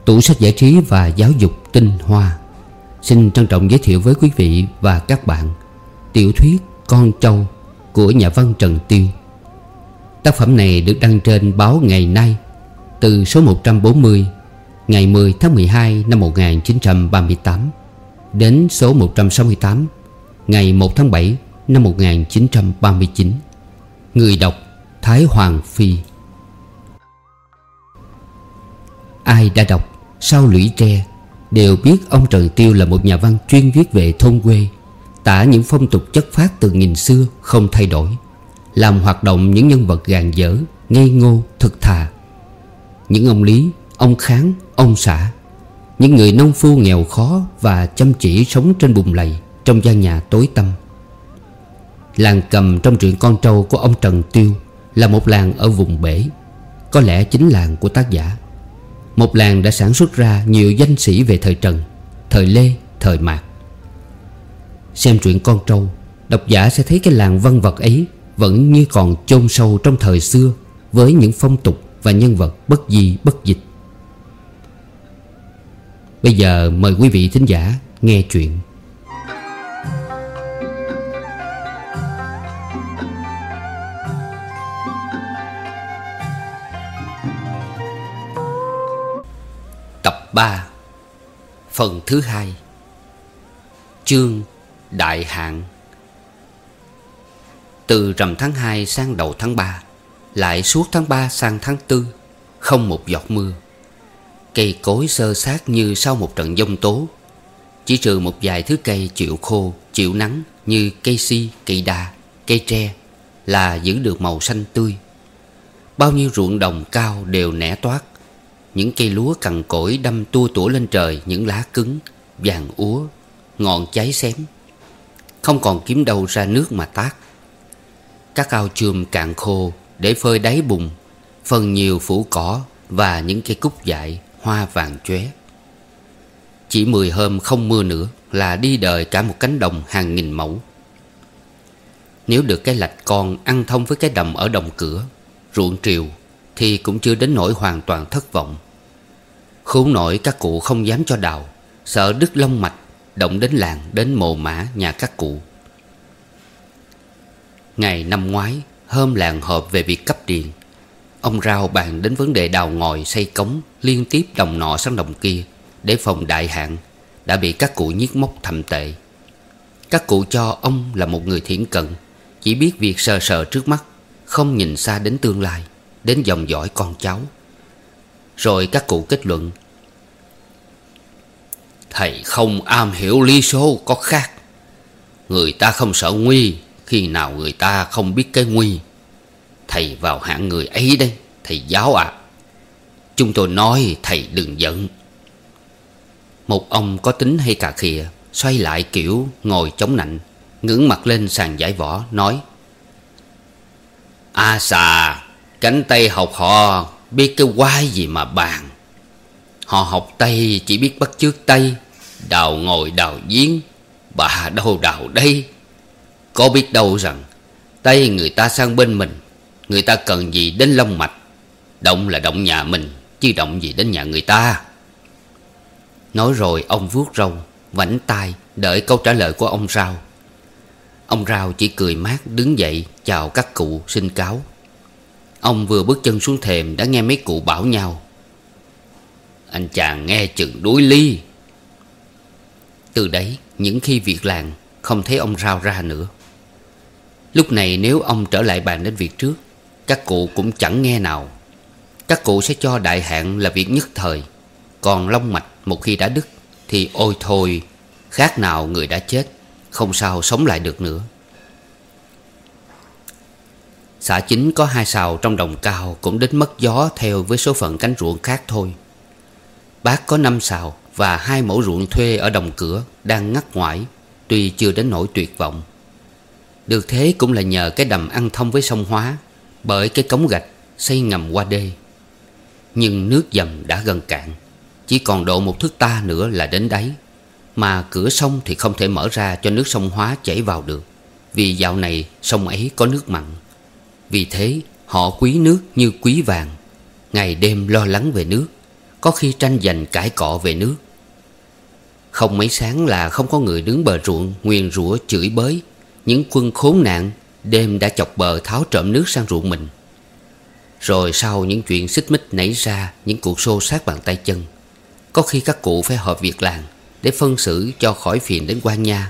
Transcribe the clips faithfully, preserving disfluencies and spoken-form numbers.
Tủ sách giải trí và giáo dục tinh hoa xin trân trọng giới thiệu với quý vị và các bạn tiểu thuyết Con Trâu của nhà văn Trần Tiêu. Tác phẩm này được đăng trên báo Ngày Nay từ số một trăm bốn mươi ngày mười tháng mười hai năm một nghìn chín trăm ba mươi tám đến số một trăm sáu mươi tám ngày một tháng bảy năm một nghìn chín trăm ba mươi chín. Người đọc Thái Hoàng Phi. Ai đã đọc Sao Lũy Tre đều biết ông Trần Tiêu là một nhà văn chuyên viết về thôn quê, tả những phong tục chất phác từ nghìn xưa không thay đổi, làm hoạt động những nhân vật gàn dở, ngây ngô, thực thà. Những ông Lý, ông Kháng, ông Xã, những người nông phu nghèo khó và chăm chỉ sống trên bùn lầy trong gian nhà tối tăm. Làng Cầm trong truyện Con Trâu của ông Trần Tiêu là một làng ở vùng bể, có lẽ chính làng của tác giả. Một làng đã sản xuất ra nhiều danh sĩ về thời Trần, thời Lê, thời Mạc. Xem truyện Con Trâu, độc giả sẽ thấy cái làng văn vật ấy vẫn như còn chôn sâu trong thời xưa, với những phong tục và nhân vật bất di bất dịch. Bây giờ mời quý vị thính giả nghe chuyện. Tập ba, phần thứ hai. Chương Đại Hạn. Từ rằm tháng hai sang đầu tháng ba, lại suốt tháng ba sang tháng tư, không một giọt mưa. Cây cối xơ xác như sau một trận giông tố. Chỉ trừ một vài thứ cây chịu khô, chịu nắng như cây si, cây đa, cây tre là giữ được màu xanh tươi. Bao nhiêu ruộng đồng cao đều nẻ toát. Những cây lúa cằn cỗi đâm tua tủa lên trời những lá cứng, vàng úa, ngọn cháy xém. Không còn kiếm đâu ra nước mà tát. Các ao chườm cạn khô để phơi đáy bùn, phần nhiều phủ cỏ và những cây cúc dại hoa vàng chóe. Chỉ mười hôm không mưa nữa là đi đời cả một cánh đồng hàng nghìn mẫu. Nếu được cái lạch con ăn thông với cái đầm ở đồng cửa, ruộng triều, thì cũng chưa đến nỗi hoàn toàn thất vọng. Khốn nổi các cụ không dám cho đào, sợ đứt lông mạch, động đến làng, đến mồ mả nhà các cụ. Ngày năm ngoái, hôm làng họp về việc cấp điện, ông Rao bàn đến vấn đề đào ngòi xây cống liên tiếp đồng nọ sang đồng kia để phòng đại hạn, đã bị các cụ nhiếc móc thậm tệ. Các cụ cho ông là một người thiển cận, chỉ biết việc sờ sờ trước mắt, không nhìn xa đến tương lai, đến dòng dõi con cháu. Rồi các cụ kết luận: thầy không am hiểu lý số có khác. Người ta không sợ nguy khi nào người ta không biết cái nguy. Thầy vào hạng người ấy đấy, thầy giáo ạ. À. Chúng tôi nói thầy đừng giận. Một ông có tính hay cà khịa xoay lại kiểu ngồi chống nạnh, ngẩng mặt lên sàn giải võ, nói: a xà, cánh Tây học họ biết cái quái gì mà bàn. Họ học Tây chỉ biết bắt chước Tây, đào ngồi đào giếng, bà đâu đào đây. Có biết đâu rằng Tây người ta sang bên mình, người ta cần gì đến lông mạch. Động là động nhà mình, chứ động gì đến nhà người ta. Nói rồi ông vuốt râu, vảnh tai đợi câu trả lời của ông Rao. Ông Rao chỉ cười mát đứng dậy chào các cụ xin cáo. Ông vừa bước chân xuống thềm đã nghe mấy cụ bảo nhau: anh chàng nghe chừng đuối lý. Từ đấy những khi việc làng không thấy ông Rao ra nữa. Lúc này nếu ông trở lại bàn đến việc trước, các cụ cũng chẳng nghe nào. Các cụ sẽ cho đại hạn là việc nhất thời, còn long mạch một khi đã đứt thì ôi thôi, khác nào người đã chết, không sao sống lại được nữa. Xã chính có hai sào trong đồng cao cũng đến mất gió theo với số phận cánh ruộng khác thôi. Bác có năm sào và hai mẫu ruộng thuê ở đồng cửa đang ngắt ngoải, tuy chưa đến nỗi tuyệt vọng. Được thế cũng là nhờ cái đầm ăn thông với sông Hóa, bởi cái cống gạch xây ngầm qua đê. Nhưng nước dầm đã gần cạn, chỉ còn độ một thước ta nữa là đến đáy. Mà cửa sông thì không thể mở ra cho nước sông Hóa chảy vào được, vì dạo này sông ấy có nước mặn. Vì thế họ quý nước như quý vàng, ngày đêm lo lắng về nước, có khi tranh giành cãi cọ về nước. Không mấy sáng là không có người đứng bờ ruộng nguyền rủa chửi bới những quân khốn nạn đêm đã chọc bờ tháo trộm nước sang ruộng mình. Rồi sau những chuyện xích mích nảy ra những cuộc xô xát bàn tay chân, có khi các cụ phải họp việc làng để phân xử cho khỏi phiền đến quan nha.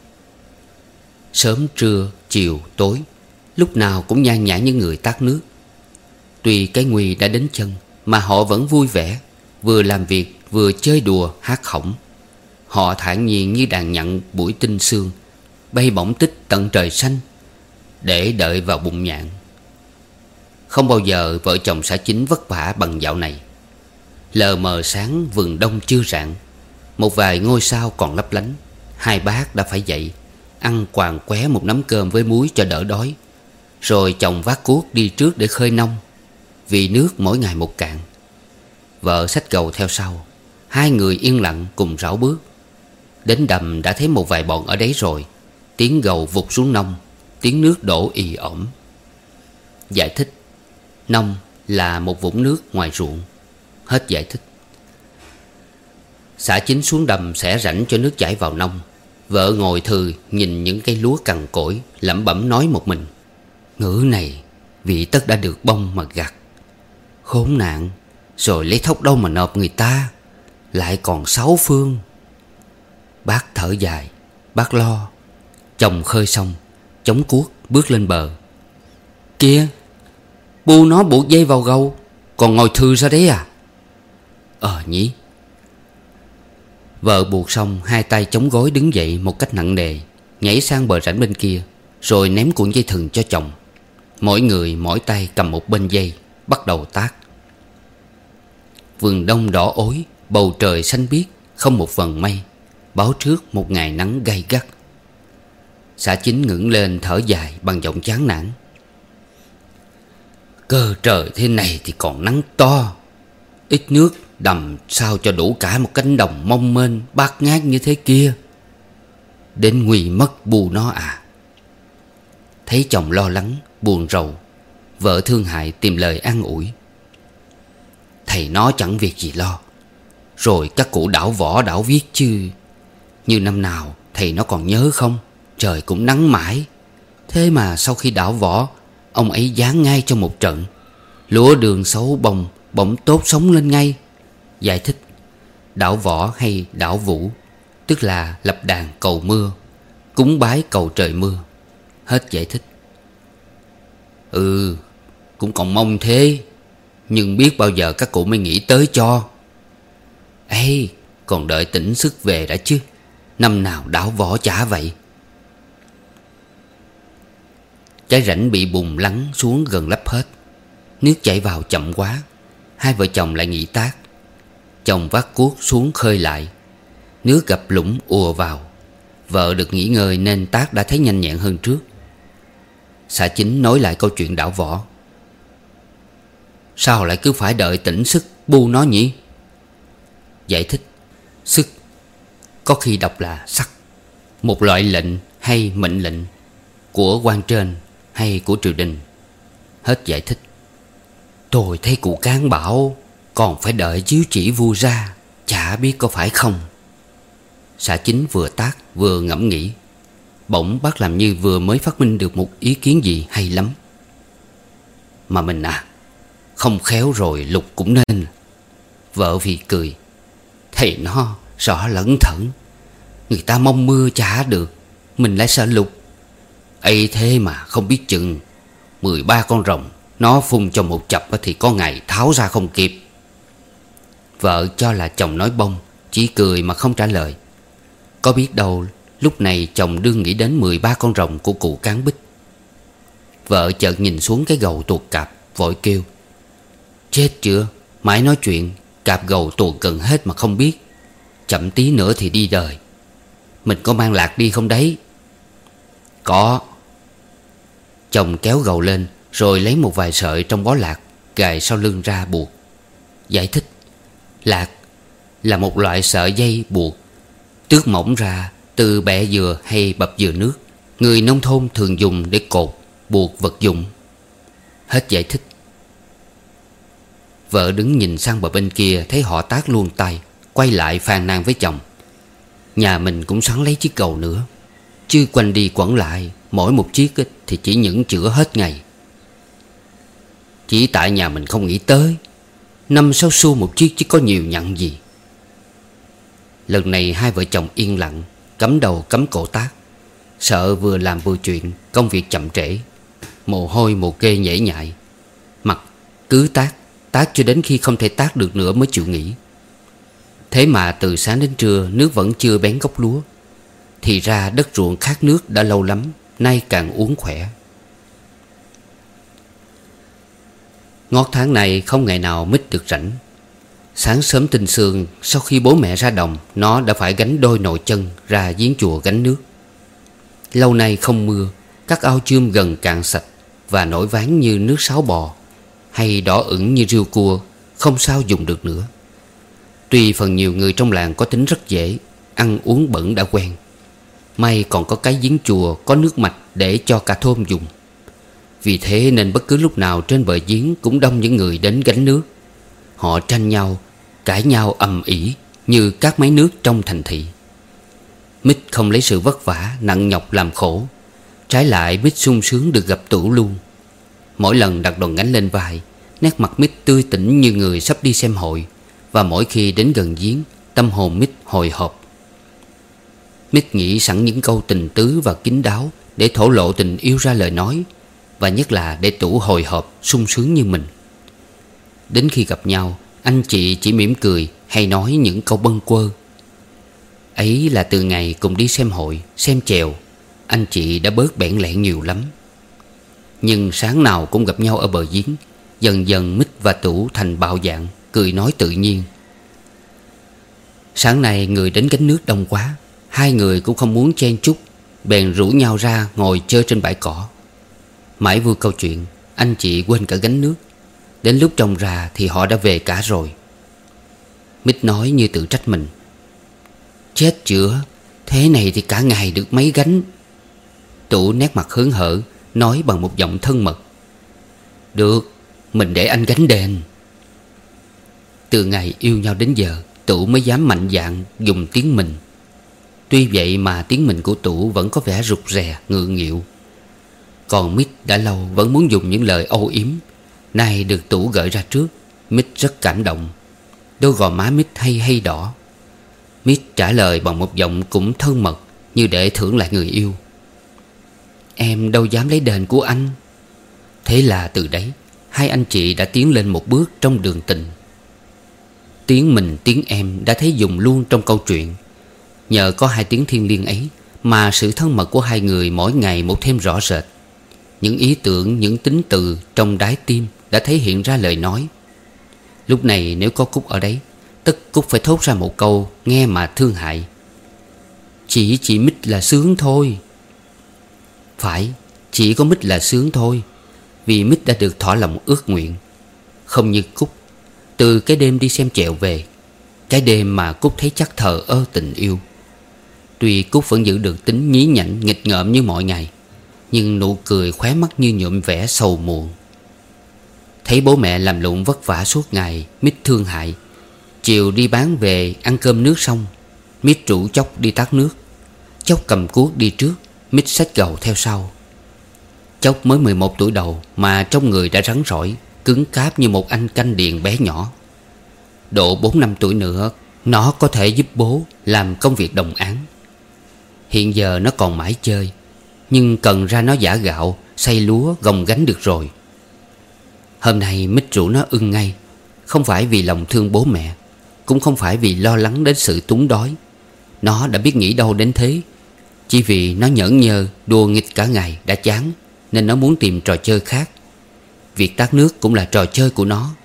Sớm trưa chiều tối, lúc nào cũng nhan nhản những người tát nước. Tuy cái nguy đã đến chân mà họ vẫn vui vẻ, vừa làm việc vừa chơi đùa hát hỏng. Họ thản nhiên như đàn nhặng buổi tinh sương, bay bổng tích tận trời xanh để đợi vào bụng nhạn. Không bao giờ vợ chồng xã Chính vất vả bằng dạo này. Lờ mờ sáng vườn đông chưa rạng, một vài ngôi sao còn lấp lánh. Hai bác đã phải dậy ăn quàng qué một nắm cơm với muối cho đỡ đói. Rồi chồng vác cuốc đi trước để khơi nông, vì nước mỗi ngày một cạn. Vợ xách gầu theo sau. Hai người yên lặng cùng rảo bước. Đến đầm đã thấy một vài bọn ở đấy rồi. Tiếng gầu vụt xuống nông, tiếng nước đổ ì ỏm. Giải thích: nông là một vũng nước ngoài ruộng. Hết giải thích. Xã Chính xuống đầm xẻ rãnh cho nước chảy vào nông. Vợ ngồi thừ nhìn những cây lúa cằn cỗi, lẩm bẩm nói một mình: ngữ này vị tất đã được bông mà gặt. Khốn nạn, rồi lấy thóc đâu mà nộp người ta, lại còn sáu phương. Bác thở dài, bác lo. Chồng khơi xong, chống cuốc bước lên bờ. Kìa, bu nó buộc dây vào gâu, còn ngồi thừ ra đấy à? Ờ nhỉ. Vợ buộc xong, hai tay chống gối đứng dậy một cách nặng nề, nhảy sang bờ rãnh bên kia, rồi ném cuộn dây thừng cho chồng. Mỗi người mỗi tay cầm một bên dây, bắt đầu tác. Vườn đông đỏ ối, bầu trời xanh biếc, không một vần mây, báo trước một ngày nắng gay gắt. Xã Chính ngẩng lên thở dài bằng giọng chán nản: cơ trời thế này thì còn nắng to, ít nước đầm sao cho đủ cả một cánh đồng mong mênh bát ngát như thế kia. Đến nguy mất bù nó à. Thấy chồng lo lắng buồn rầu, vợ thương hại tìm lời an ủi: thầy nó chẳng việc gì lo. Rồi các cụ đảo võ đảo viết chứ. Như năm nào thầy nó còn nhớ không? Trời cũng nắng mãi. Thế mà sau khi đảo võ, ông ấy giáng ngay trong một trận. Lúa đường xấu bông bỗng tốt sống lên ngay. Giải thích: đảo võ hay đảo vũ, tức là lập đàn cầu mưa, cúng bái cầu trời mưa. Hết giải thích. Ừ, cũng còn mong thế, nhưng biết bao giờ các cụ mới nghĩ tới cho. Ê, còn đợi tỉnh sức về đã chứ. Năm nào đảo võ chả vậy. Cái rãnh bị bùn lắng xuống gần lấp hết. Nước chảy vào chậm quá. Hai vợ chồng lại nghỉ tác. Chồng vác cuốc xuống khơi lại. Nước gặp lũng ùa vào. Vợ được nghỉ ngơi nên tác đã thấy nhanh nhẹn hơn trước. Xã Chính nói lại câu chuyện đảo võ. Sao lại cứ phải đợi tỉnh sức bu nó nhỉ? Giải thích: sức có khi đọc là sắc, một loại lệnh hay mệnh lệnh của quan trên hay của triều đình. Hết giải thích. Tôi thấy cụ Cán bảo còn phải đợi chiếu chỉ vua ra, chả biết có phải không. Xã Chính vừa tác vừa ngẫm nghĩ. Bỗng bác làm như vừa mới phát minh được một ý kiến gì hay lắm. Mà mình à, không khéo rồi lục cũng nên. Vợ Vì cười: thầy nó rõ lẩn thẩn. Người ta mong mưa chả được, mình lại sợ lục. Ấy thế mà không biết chừng Mười ba con rồng nó phun cho một chập thì có ngày tháo ra không kịp. Vợ cho là chồng nói bông, chỉ cười mà không trả lời. Có biết đâu lúc này chồng đương nghĩ đến mười ba con rồng của cụ Cán Bích. Vợ chợt nhìn xuống cái gầu tuột cạp, vội kêu: chết chưa, mãi nói chuyện, cạp gầu tuột gần hết mà không biết. Chậm tí nữa thì đi đời. Mình có mang lạc đi không đấy? Có. Chồng kéo gầu lên, rồi lấy một vài sợi trong bó lạc gài sau lưng ra buộc. Giải thích: lạc là một loại sợi dây buộc tước mỏng ra từ bẹ dừa hay bập dừa nước. Người nông thôn thường dùng để cột, buộc vật dụng. Hết giải thích. Vợ đứng nhìn sang bờ bên kia, thấy họ tát luôn tay, quay lại phàn nàn với chồng: nhà mình cũng sắn lấy chiếc cầu nữa, chứ quanh đi quẩn lại mỗi một chiếc thì chỉ những chữa hết ngày. Chỉ tại nhà mình không nghĩ tới, năm sáu xu một chiếc chứ có nhiều nhặn gì. Lần này hai vợ chồng yên lặng, cắm đầu cắm cổ tát, sợ vừa làm vừa chuyện, công việc chậm trễ. Mồ hôi mồ kê nhễ nhại, mặt cứ tát, tát cho đến khi không thể tát được nữa mới chịu nghỉ. Thế mà từ sáng đến trưa nước vẫn chưa bén gốc lúa. Thì ra đất ruộng khát nước đã lâu lắm, nay càng uống khỏe. Ngót tháng này không ngày nào Mít được rảnh. Sáng sớm tinh sương, sau khi bố mẹ ra đồng, nó đã phải gánh đôi nồi chân ra giếng chùa gánh nước. Lâu nay không mưa, các ao chươm gần cạn sạch và nổi váng như nước sáo bò, hay đỏ ửng như riêu cua, không sao dùng được nữa. Tuy phần nhiều người trong làng có tính rất dễ, ăn uống bẩn đã quen. May còn có cái giếng chùa có nước mạch để cho cả thôn dùng. Vì thế nên bất cứ lúc nào trên bờ giếng cũng đông những người đến gánh nước. Họ tranh nhau, cãi nhau ầm ĩ như các máy nước trong thành thị. Mít không lấy sự vất vả nặng nhọc làm khổ. Trái lại Mít sung sướng được gặp Tửu luôn. Mỗi lần đặt đòn gánh lên vai, nét mặt Mít tươi tỉnh như người sắp đi xem hội. Và mỗi khi đến gần giếng, tâm hồn Mít hồi hộp. Mít nghĩ sẵn những câu tình tứ và kín đáo để thổ lộ tình yêu ra lời nói, và nhất là để Tửu hồi hộp sung sướng như mình. Đến khi gặp nhau, anh chị chỉ mỉm cười hay nói những câu bâng quơ. Ấy là từ ngày cùng đi xem hội, xem chèo, anh chị đã bớt bẽn lẽn nhiều lắm. Nhưng sáng nào cũng gặp nhau ở bờ giếng, dần dần Mít và Tửu thành bạo dạng, cười nói tự nhiên. Sáng nay người đến gánh nước đông quá, hai người cũng không muốn chen chúc, bèn rủ nhau ra ngồi chơi trên bãi cỏ. Mãi vui câu chuyện, anh chị quên cả gánh nước. Đến lúc trông ra thì họ đã về cả rồi. Mít nói như tự trách mình: chết chữa, thế này thì cả ngày được mấy gánh. Tửu nét mặt hớn hở, nói bằng một giọng thân mật: được, mình để anh gánh đền. Từ ngày yêu nhau đến giờ, Tửu mới dám mạnh dạn dùng tiếng mình. Tuy vậy mà tiếng mình của Tửu vẫn có vẻ rụt rè, ngượng nghịu. Còn Mít đã lâu vẫn muốn dùng những lời âu yếm. Nay được Tửu gợi ra trước, Mít rất cảm động. Đôi gò má Mít hay hay đỏ. Mít trả lời bằng một giọng cũng thân mật, như để thưởng lại người yêu: em đâu dám lấy đền của anh. Thế là từ đấy hai anh chị đã tiến lên một bước trong đường tình. Tiếng mình tiếng em đã thấy dùng luôn trong câu chuyện. Nhờ có hai tiếng thiêng liêng ấy mà sự thân mật của hai người mỗi ngày một thêm rõ rệt. Những ý tưởng, những tính từ trong đáy tim đã thể hiện ra lời nói. Lúc này nếu có Cúc ở đấy, tất Cúc phải thốt ra một câu nghe mà thương hại: chỉ chị Mít là sướng thôi. Phải, chỉ có Mít là sướng thôi, vì Mít đã được thỏa lòng ước nguyện. Không như Cúc. Từ cái đêm đi xem chèo về, cái đêm mà Cúc thấy chắc thờ ơ tình yêu. Tuy Cúc vẫn giữ được tính nhí nhảnh nghịch ngợm như mọi ngày, nhưng nụ cười khóe mắt như nhuộm vẻ sầu muộn. Thấy bố mẹ làm lụng vất vả suốt ngày, Mít thương hại. Chiều đi bán về ăn cơm nước xong, Mít rủ Chốc đi tát nước. Chốc cầm cuốc đi trước, Mít xách gầu theo sau. Chốc mới mười một tuổi đầu mà trong người đã rắn rỏi, cứng cáp như một anh canh điền bé nhỏ. Độ bốn năm tuổi nữa, nó có thể giúp bố làm công việc đồng áng. Hiện giờ nó còn mãi chơi, nhưng cần ra nó giã gạo, xay lúa, gồng gánh được rồi. Hôm nay Mít rủ nó ưng ngay. Không phải vì lòng thương bố mẹ, cũng không phải vì lo lắng đến sự túng đói. Nó đã biết nghĩ đâu đến thế. Chỉ vì nó nhởn nhơ đùa nghịch cả ngày đã chán, nên nó muốn tìm trò chơi khác. Việc tát nước cũng là trò chơi của nó.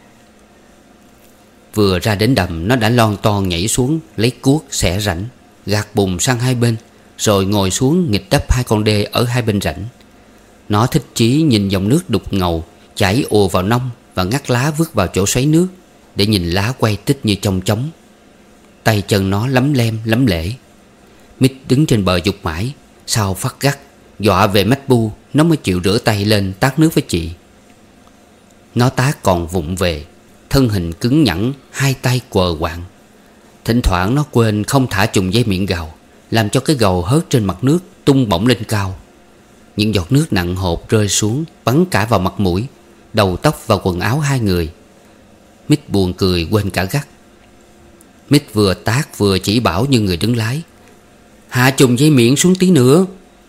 Vừa ra đến đầm, nó đã lon ton nhảy xuống, lấy cuốc xẻ rãnh, gạt bùn sang hai bên, rồi ngồi xuống nghịch đắp hai con đê ở hai bên rãnh. Nó thích chí nhìn dòng nước đục ngầu chảy ùa vào nông và ngắt lá vứt vào chỗ xoáy nước, để nhìn lá quay tích như chong chóng. Tay chân nó lấm lem lấm lễ. Mít đứng trên bờ giục mãi, sau phát gắt dọa về mách bu, nó mới chịu rửa tay lên tát nước với chị. Nó tát còn vụng về, thân hình cứng nhẵn, hai tay quờ quạng. Thỉnh thoảng nó quên không thả chùm dây miệng gầu, làm cho cái gầu hớt trên mặt nước tung bổng lên cao. Những giọt nước nặng hột rơi xuống, bắn cả vào mặt mũi, đầu tóc và quần áo hai người. Mít buồn cười quên cả gắt. Mít vừa tát vừa chỉ bảo như người đứng lái: "Hạ chùm dây miệng xuống tí nữa.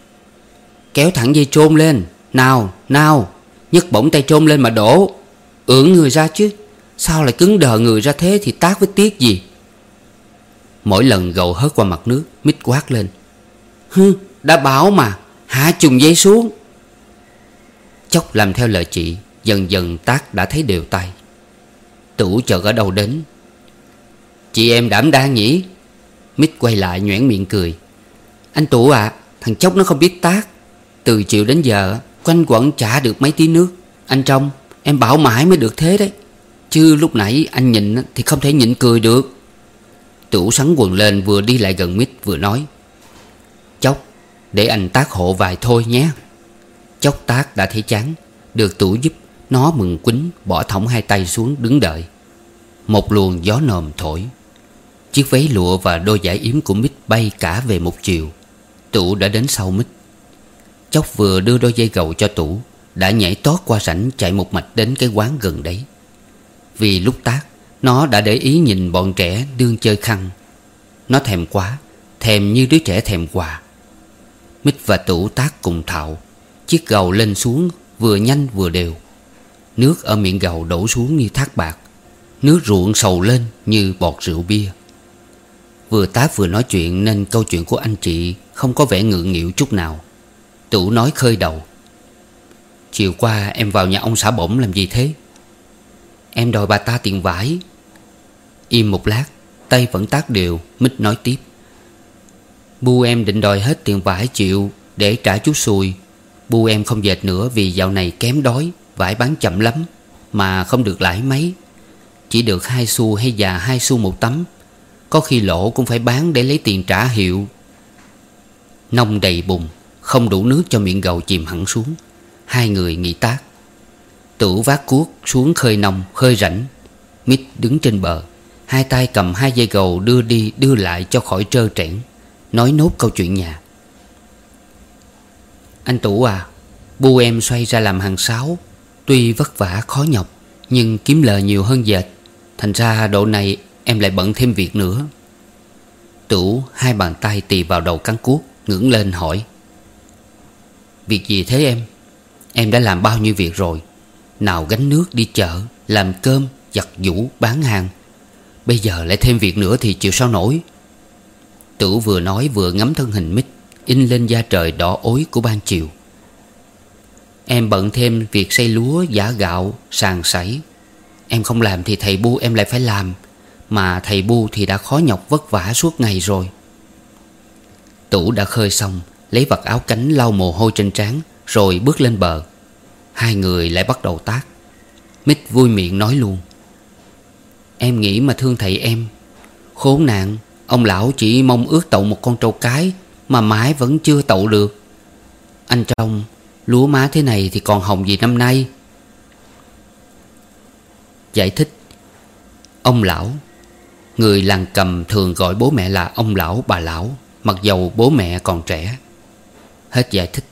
Kéo thẳng dây trôn lên. Nào, nào, nhấc bổng tay trôn lên mà đổ. Ưỡn người ra chứ. Sao lại cứng đờ người ra thế thì tát với tiếc gì." Mỗi lần gầu hớt qua mặt nước, Mít quát lên: "Hư, đã bảo mà, hạ chùm dây xuống." Chốc làm theo lời chị, dần dần tát đã thấy đều tay. Tửu chợt ở đâu đến: "Chị em đảm đang nhỉ?" Mít quay lại nhoẻn miệng cười: "Anh Tửu à, thằng Chốc nó không biết tát. Từ chiều đến giờ quanh quẩn chả được mấy tí nước. Anh trông, em bảo mãi mới được thế đấy. Chứ lúc nãy anh nhìn thì không thể nhịn cười được." Tửu sắn quần lên, vừa đi lại gần Mít vừa nói: "Chốc, để anh tát hộ vài thôi nhé." Chốc tát đã thấy chán, được Tửu giúp, nó mừng quýnh bỏ thõng hai tay xuống đứng đợi. Một luồng gió nồm thổi, chiếc váy lụa và đôi vải yếm của Mít bay cả về một chiều. Tửu đã đến sau Mít. Chốc vừa đưa đôi dây gầu cho Tửu, đã nhảy tót qua rãnh chạy một mạch đến cái quán gần đấy. Vì lúc tát, nó đã để ý nhìn bọn trẻ đương chơi khăn. Nó thèm quá, thèm như đứa trẻ thèm quà. Mít và Tửu tát cùng thạo. Chiếc gầu lên xuống vừa nhanh vừa đều. Nước ở miệng gầu đổ xuống như thác bạc, nước ruộng sầu lên như bọt rượu bia. Vừa tát vừa nói chuyện nên câu chuyện của anh chị không có vẻ ngượng nghịu chút nào. Tửu nói khơi đầu: "Chiều qua em vào nhà ông xã bổng làm gì thế?" "Em đòi bà ta tiền vải." Im một lát, tay vẫn tát đều, Mít nói tiếp: "Bu em định đòi hết tiền vải chịu để trả chú Sùi. Bu em không dệt nữa vì dạo này kém đói, vải bán chậm lắm, mà không được lãi mấy. Chỉ được hai xu hay già hai xu một tấm. Có khi lỗ cũng phải bán để lấy tiền trả hiệu." Nông đầy bùn, không đủ nước cho miệng gầu chìm hẳn xuống. Hai người nghỉ tát. Tửu vác cuốc xuống khơi nông, khơi rãnh. Mít đứng trên bờ, hai tay cầm hai dây gầu đưa đi đưa lại cho khỏi trơ trẽn, nói nốt câu chuyện nhà: "Anh Tửu à, bu em xoay ra làm hàng sáo. Tuy vất vả khó nhọc, nhưng kiếm lời nhiều hơn dệt. Thành ra độ này em lại bận thêm việc nữa." Tửu hai bàn tay tì vào đầu cán cuốc, ngẩng lên hỏi: "Việc gì thế em? Em đã làm bao nhiêu việc rồi. Nào gánh nước đi chợ, làm cơm, giặt giũ, bán hàng. Bây giờ lại thêm việc nữa thì chịu sao nổi." Tửu vừa nói vừa ngắm thân hình Mít in lên da trời đỏ ối của ban chiều. "Em bận thêm việc xây lúa, giã gạo, sàng sảy. Em không làm thì thầy bu em lại phải làm. Mà thầy bu thì đã khó nhọc vất vả suốt ngày rồi." Tửu đã khơi xong, lấy vạt áo cánh lau mồ hôi trên trán, rồi bước lên bờ. Hai người lại bắt đầu tát. Mít vui miệng nói luôn: "Em nghĩ mà thương thầy em. Khốn nạn, ông lão chỉ mong ước tậu một con trâu cái mà mãi vẫn chưa tậu được. Anh trông, lúa má thế này thì còn hồng gì năm nay." Giải thích: ông lão, người làng Cầm thường gọi bố mẹ là ông lão, bà lão, mặc dầu bố mẹ còn trẻ. Hết giải thích.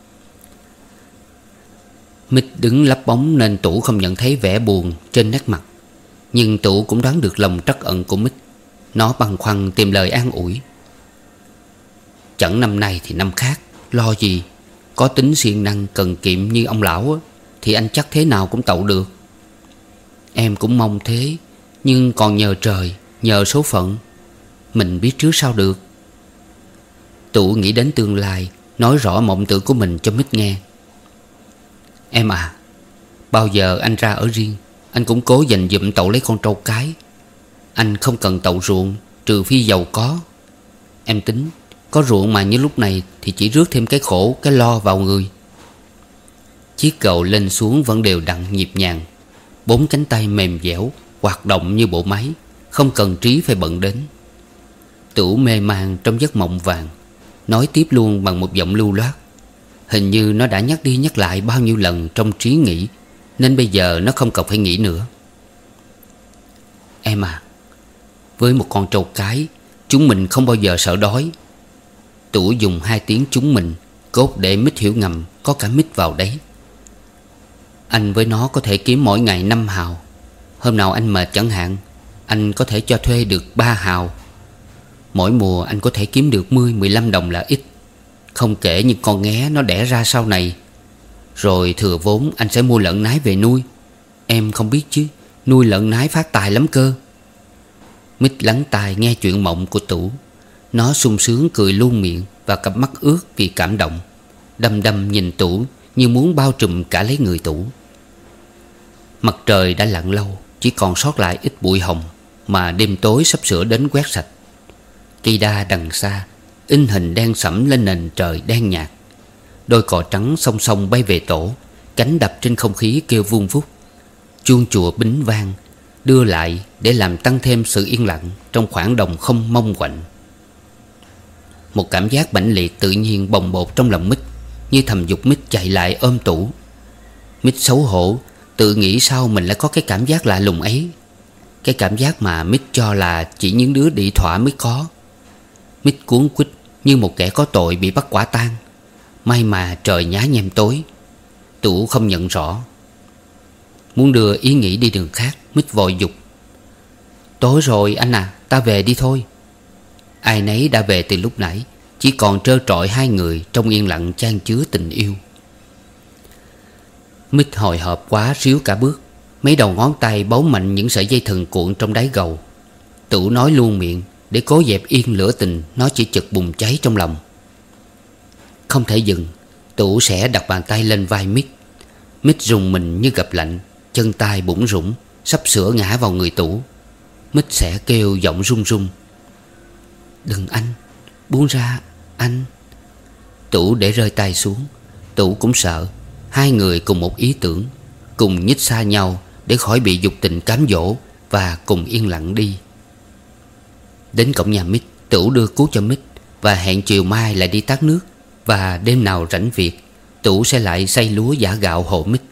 Mít đứng lấp bóng nên Tửu không nhận thấy vẻ buồn trên nét mặt. Nhưng Tửu cũng đoán được lòng trắc ẩn của Mít. Nó băn khoăn tìm lời an ủi: "Chẳng năm nay thì năm khác, lo gì. Có tính siêng năng cần kiệm như ông lão thì anh chắc thế nào cũng tậu được. Em cũng mong thế, nhưng còn nhờ trời, nhờ số phận. Mình biết trước sao được." Tửu nghĩ đến tương lai, nói rõ mộng tưởng của mình cho Mít nghe: "Em à, bao giờ anh ra ở riêng, anh cũng cố dành dụm tậu lấy con trâu cái. Anh không cần tậu ruộng, trừ phi giàu có. Em tính, có ruộng mà như lúc này thì chỉ rước thêm cái khổ, cái lo vào người." Chiếc gầu lên xuống vẫn đều đặn nhịp nhàng. Bốn cánh tay mềm dẻo, hoạt động như bộ máy, không cần trí phải bận đến. Tửu mê man trong giấc mộng vàng, nói tiếp luôn bằng một giọng lưu loát. Hình như nó đã nhắc đi nhắc lại bao nhiêu lần trong trí nghĩ, nên bây giờ nó không cần phải nghĩ nữa. Em à, với một con trâu cái, chúng mình không bao giờ sợ đói. Tủ dùng hai tiếng chúng mình cốt để Mít hiểu ngầm có cả Mít vào đấy. Anh với nó có thể kiếm mỗi ngày năm hào. Hôm nào anh mệt chẳng hạn, anh có thể cho thuê được ba hào. Mỗi mùa anh có thể kiếm được mười, mười lăm đồng là ít. Không kể những con nghé nó đẻ ra sau này. Rồi thừa vốn anh sẽ mua lợn nái về nuôi. Em không biết chứ, nuôi lợn nái phát tài lắm cơ. Mít lắng tai nghe chuyện mộng của Tủ. Nó sung sướng cười luôn miệng và cặp mắt ướt vì cảm động, đăm đăm nhìn Tủ như muốn bao trùm cả lấy người Tủ. Mặt trời đã lặn lâu, chỉ còn sót lại ít bụi hồng mà đêm tối sắp sửa đến quét sạch. Cây đa đằng xa in hình đen sẫm lên nền trời đen nhạt. Đôi cò trắng song song bay về tổ, cánh đập trên không khí kêu vun vút. Chuông chùa bính vang đưa lại để làm tăng thêm sự yên lặng trong khoảng đồng không mông quạnh. Một cảm giác mãnh liệt tự nhiên bồng bột trong lòng Mít, như thầm giục Mít chạy lại ôm Tủ. Mít xấu hổ tự nghĩ sao mình lại có cái cảm giác lạ lùng ấy. Cái cảm giác mà Mít cho là chỉ những đứa đị thỏa mới có. Mít cuống quýt như một kẻ có tội bị bắt quả tang. May mà trời nhá nhem tối. Tủ không nhận rõ. Muốn đưa ý nghĩ đi đường khác, Mít vội giục: tối rồi anh à, ta về đi thôi. Ai nấy đã về từ lúc nãy, chỉ còn trơ trọi hai người trong yên lặng chan chứa tình yêu. Mít hồi hộp quá ríu cả bước. Mấy đầu ngón tay bấu mạnh những sợi dây thừng cuộn trong đáy gầu. Tủ nói luôn miệng để cố dẹp yên lửa tình nó chỉ chực bùng cháy trong lòng. Không thể dừng, Tủ sẽ đặt bàn tay lên vai Mít. Mít rùng mình như gặp lạnh, chân tay bủn rủn, sắp sửa ngã vào người Tủ. Mít sẽ kêu giọng run run: đừng anh, buông ra anh. Tủ để rơi tay xuống. Tủ cũng sợ. Hai người cùng một ý tưởng, cùng nhích xa nhau để khỏi bị dục tình cám dỗ, và cùng yên lặng đi. Đến cổng nhà Mít, Tủ đưa cuốc cho Mít và hẹn chiều mai lại đi tát nước. Và đêm nào rảnh việc, Tủ sẽ lại xay lúa giã gạo hộ Mít.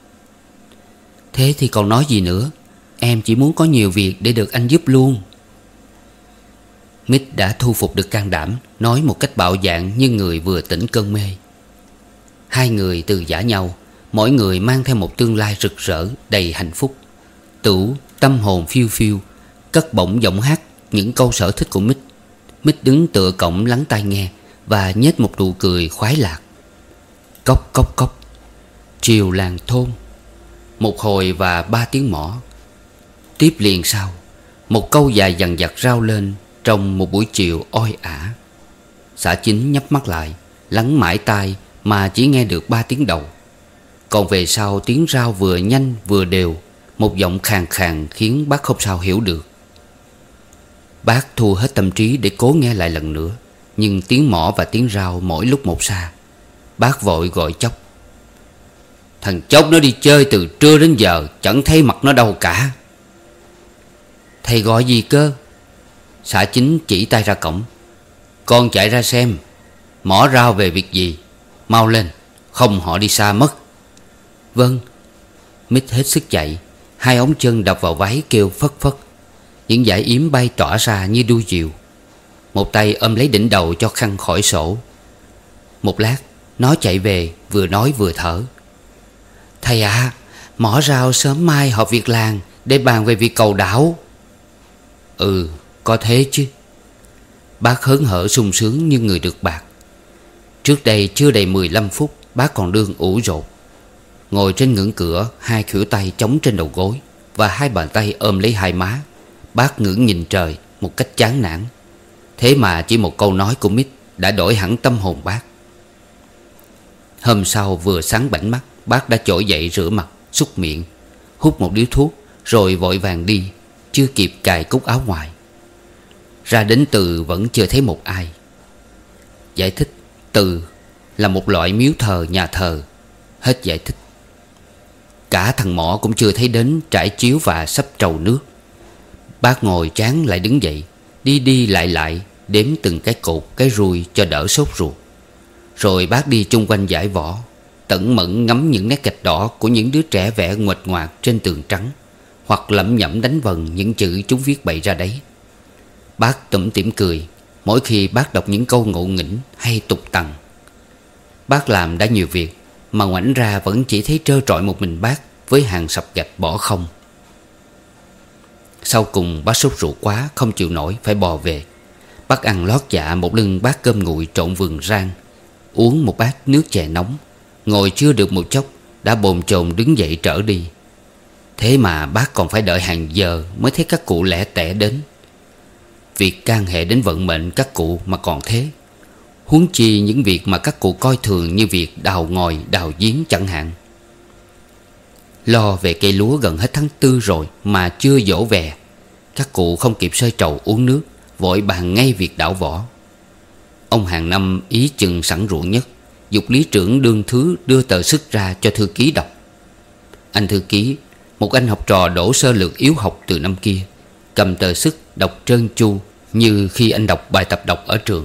Thế thì còn nói gì nữa, em chỉ muốn có nhiều việc để được anh giúp luôn. Mít đã thu phục được can đảm, nói một cách bạo dạn như người vừa tỉnh cơn mê. Hai người từ giã nhau, mỗi người mang theo một tương lai rực rỡ đầy hạnh phúc. Tủ tâm hồn phiêu phiêu cất bổng giọng hát những câu sở thích của Mít. Mít đứng tựa cổng lắng tai nghe và nhếch một nụ cười khoái lạc. Cốc cốc cốc, chiều làng thôn. Một hồi và ba tiếng mõ. Tiếp liền sau, một câu dài dằng dặc rao lên trong một buổi chiều oi ả. Xã Chính nhắm mắt lại, lắng mãi tai mà chỉ nghe được ba tiếng đầu. Còn về sau tiếng rao vừa nhanh vừa đều, một giọng khàn khàn khiến bác không sao hiểu được. Bác thu hết tâm trí để cố nghe lại lần nữa, nhưng tiếng mõ và tiếng rao mỗi lúc một xa. Bác vội gọi Chốc: thằng Chốc nó đi chơi từ trưa đến giờ, chẳng thấy mặt nó đâu cả. Thầy gọi gì cơ? Xã Chính chỉ tay ra cổng: con chạy ra xem, mỏ rao về việc gì. Mau lên, không họ đi xa mất. Vâng. Mít hết sức chạy. Hai ống chân đập vào váy kêu phất phất. Những dải yếm bay tỏa ra như đuôi diều. Một tay ôm lấy đỉnh đầu cho khăn khỏi sổ. Một lát nó chạy về, vừa nói vừa thở: thầy ạ, à, mỏ rao sớm mai họp việc làng để bàn về việc cầu đảo. Ừ, có thế chứ. Bác hớn hở sung sướng như người được bạc. Trước đây chưa đầy mười lăm phút, bác còn đương ủ rột. Ngồi trên ngưỡng cửa, hai khuỷu tay chống trên đầu gối và hai bàn tay ôm lấy hai má. Bác ngưỡng nhìn trời một cách chán nản. Thế mà chỉ một câu nói của Mít đã đổi hẳn tâm hồn bác. Hôm sau vừa sáng bảnh mắt, bác đã trỗi dậy rửa mặt, súc miệng, hút một điếu thuốc, rồi vội vàng đi, chưa kịp cài cúc áo ngoài. Ra đến Từ vẫn chưa thấy một ai. Giải thích: Từ là một loại miếu thờ nhà thờ. Hết giải thích. Cả thằng Mỏ cũng chưa thấy đến, trải chiếu và sắp trầu nước. Bác ngồi chán lại đứng dậy, đi đi lại lại, đếm từng cái cột, cái ruồi cho đỡ sốt ruột. Rồi bác đi chung quanh dải võ, tẩn mẫn ngắm những nét gạch đỏ của những đứa trẻ vẽ nguệch ngoạc trên tường trắng, hoặc lẩm nhẩm đánh vần những chữ chúng viết bậy ra đấy. Bác tủm tỉm cười mỗi khi bác đọc những câu ngộ nghĩnh hay tục tằng. Bác làm đã nhiều việc mà ngoảnh ra vẫn chỉ thấy trơ trọi một mình bác với hàng sập gạch bỏ không. Sau cùng bác sốt ruột quá không chịu nổi phải bò về. Bác ăn lót dạ một lưng bát cơm nguội trộn vừng rang, uống một bát nước chè nóng, ngồi chưa được một chốc đã bồn chồn đứng dậy trở đi. Thế mà bác còn phải đợi hàng giờ mới thấy các cụ lẻ tẻ đến. Việc can hệ đến vận mệnh các cụ mà còn thế, huống chi những việc mà các cụ coi thường như việc đào ngòi, đào giếng chẳng hạn. Lo về cây lúa gần hết tháng tư rồi mà chưa dỗ về, các cụ không kịp sơi trầu uống nước, vội bàn ngay việc đảo vỏ. Ông hàng năm ý chừng sẵn ruộng nhất, giục lý trưởng đương thứ đưa tờ sức ra cho thư ký đọc. Anh thư ký, một anh học trò đổ sơ lược yếu học từ năm kia, cầm tờ sức đọc trơn tru như khi anh đọc bài tập đọc ở trường.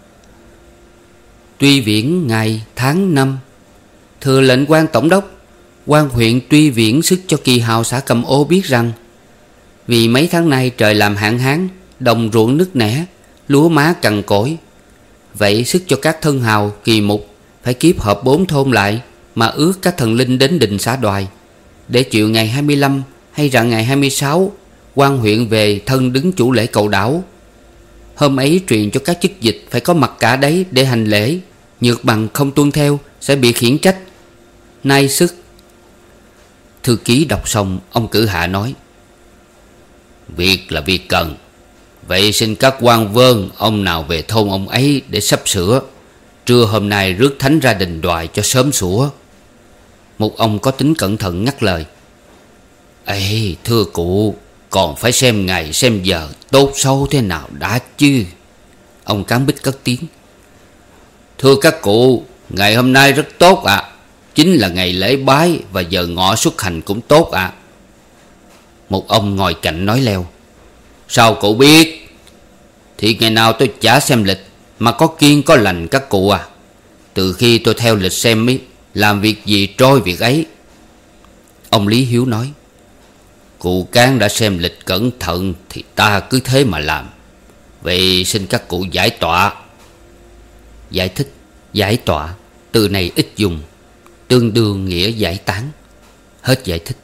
Tuy Viễn ngày tháng năm, thừa lệnh quan tổng đốc, quan huyện Tuy Viễn sức cho kỳ hào xã Cầm Ô biết rằng, vì mấy tháng nay trời làm hạn hán, đồng ruộng nứt nẻ, lúa má cằn cỗi, vậy sức cho các thân hào kỳ mục phải kiếp họp bốn thôn lại mà ước các thần linh đến đình xã Đoài, để chịu ngày hai mươi lăm hay rằng ngày hai mươi sáu quan huyện về thân đứng chủ lễ cầu đảo. Hôm ấy truyền cho các chức dịch phải có mặt cả đấy để hành lễ, nhược bằng không tuân theo sẽ bị khiển trách. Nay sức. Thư ký đọc xong, ông cử hạ nói: Việc là việc cần, vậy xin các quan vơn ông nào về thôn ông ấy để sắp sửa. Trưa hôm nay rước thánh ra đình Đoài cho sớm sủa. Một ông có tính cẩn thận ngắt lời: Ê thưa cụ, còn phải xem ngày xem giờ tốt xấu thế nào đã chứ. Ông Cán Bích cất tiếng: Thưa các cụ, ngày hôm nay rất tốt ạ. À. Chính là ngày lễ bái và giờ ngọ xuất hành cũng tốt ạ. À. Một ông ngồi cạnh nói leo: Sao cụ biết? Thì ngày nào tôi chả xem lịch mà có kiêng có lành các cụ à. Từ khi tôi theo lịch xem ấy, làm việc gì trôi việc ấy. Ông Lý Hiếu nói: Cụ Cán đã xem lịch cẩn thận thì ta cứ thế mà làm. Vậy xin các cụ giải tọa. Giải thích, giải tọa, từ này ít dùng, tương đương nghĩa giải tán. Hết giải thích.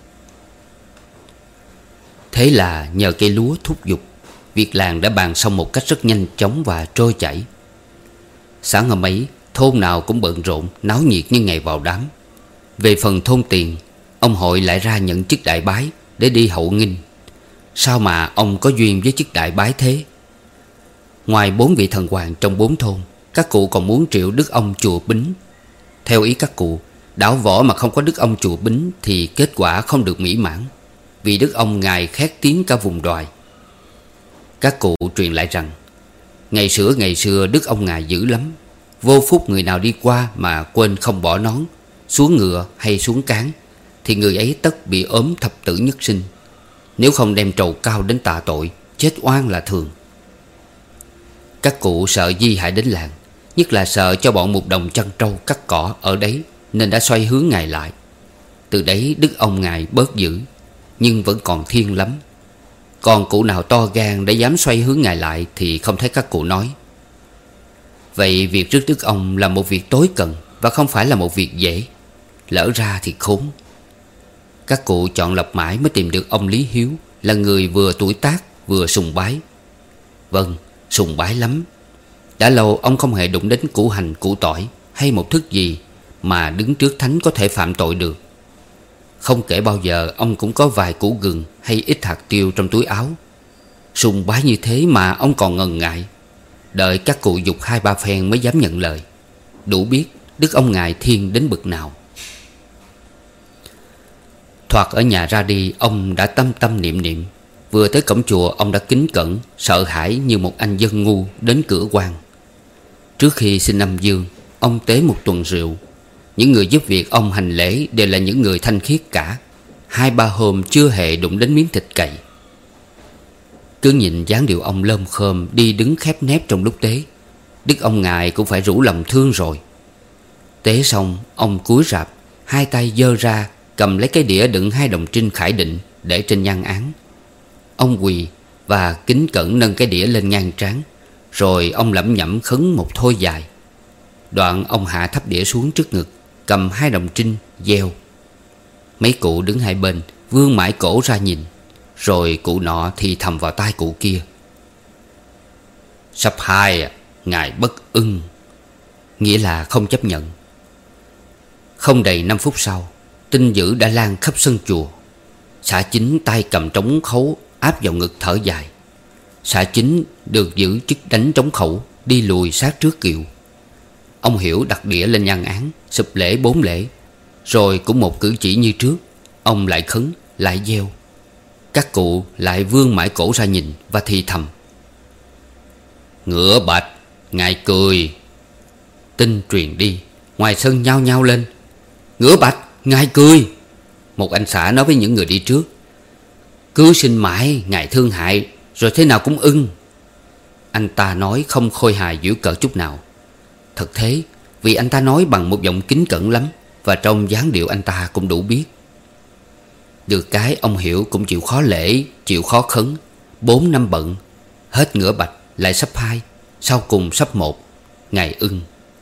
Thế là nhờ cây lúa thúc giục, việc làng đã bàn xong một cách rất nhanh chóng và trôi chảy. Sáng hôm ấy, thôn nào cũng bận rộn, náo nhiệt như ngày vào đám. Về phần thôn Tiền, ông hội lại ra nhận chức đại bái để đi hậu nghinh. Sao mà ông có duyên với chức đại bái thế? Ngoài bốn vị thần hoàng trong bốn thôn, các cụ còn muốn triệu đức ông chùa Bính. Theo ý các cụ, đảo võ mà không có đức ông chùa Bính thì kết quả không được mỹ mãn, vì đức ông ngài khét tiếng cả vùng Đoài. Các cụ truyền lại rằng ngày xưa ngày xưa đức ông ngài dữ lắm, vô phúc người nào đi qua mà quên không bỏ nón, xuống ngựa hay xuống cán thì người ấy tất bị ốm thập tử nhất sinh. Nếu không đem trầu cao đến tạ tội, chết oan là thường. Các cụ sợ di hại đến làng, nhất là sợ cho bọn mục đồng chăn trâu cắt cỏ ở đấy, nên đã xoay hướng ngài lại. Từ đấy đức ông ngài bớt dữ, nhưng vẫn còn thiên lắm. Còn cụ nào to gan để dám xoay hướng ngài lại thì không thấy các cụ nói. Vậy việc rước đức ông là một việc tối cần và không phải là một việc dễ. Lỡ ra thì khốn. Các cụ chọn lọc mãi mới tìm được ông Lý Hiếu, là người vừa tuổi tác vừa sùng bái. Vâng, sùng bái lắm. Đã lâu ông không hề đụng đến củ hành củ tỏi hay một thức gì mà đứng trước thánh có thể phạm tội được. Không kể bao giờ ông cũng có vài củ gừng hay ít hạt tiêu trong túi áo. Sùng bái như thế mà ông còn ngần ngại. Đợi các cụ giục hai ba phen mới dám nhận lời. Đủ biết đức ông ngài thiên đến bực nào. Thoạt ở nhà ra đi, ông đã tâm tâm niệm niệm. Vừa tới cổng chùa, ông đã kính cẩn, sợ hãi như một anh dân ngu đến cửa quan. Trước khi xin âm dương, ông tế một tuần rượu. Những người giúp việc ông hành lễ đều là những người thanh khiết cả. Hai ba hôm chưa hề đụng đến miếng thịt cày. Cứ nhìn dáng điệu ông lơm khơm đi đứng khép nép trong lúc tế, đức ông ngài cũng phải rủ lòng thương rồi. Tế xong, ông cúi rạp, hai tay giơ ra cầm lấy cái đĩa đựng hai đồng trinh khải định để trên nhan án. Ông quỳ và kính cẩn nâng cái đĩa lên ngang trán, rồi ông lẩm nhẩm khấn một thôi dài. Đoạn ông hạ thấp đĩa xuống trước ngực, cầm hai đồng trinh gieo. Mấy cụ đứng hai bên vươn mãi cổ ra nhìn. Rồi cụ nọ thì thầm vào tai cụ kia: "Sắp hai, ngài bất ưng", nghĩa là không chấp nhận. Không đầy năm phút sau, tin dữ đã lan khắp sân chùa. Xã Chính tay cầm trống khấu áp vào ngực thở dài. Xã Chính được giữ chức đánh trống khẩu, đi lùi sát trước kiệu. Ông Hiểu đặt đĩa lên nhan án, sụp lễ bốn lễ. Rồi cũng một cử chỉ như trước, ông lại khấn, lại gieo. Các cụ lại vươn mãi cổ ra nhìn và thì thầm: "Ngửa bạch, ngài cười." Tin truyền đi, ngoài sân nhao nhao lên: "Ngửa bạch, ngài cười." Một anh xã nói với những người đi trước: "Cứ xin mãi ngài thương hại, rồi thế nào cũng ưng." Anh ta nói không khôi hài giễu cợt chút nào. Thật thế, vì anh ta nói bằng một giọng kính cẩn lắm, và trong dáng điệu anh ta cũng đủ biết. Được cái ông Hiểu cũng chịu khó lễ, chịu khó khấn. Bốn năm bận, hết ngửa bạch lại sắp hai, sau cùng sắp một, ngài ưng.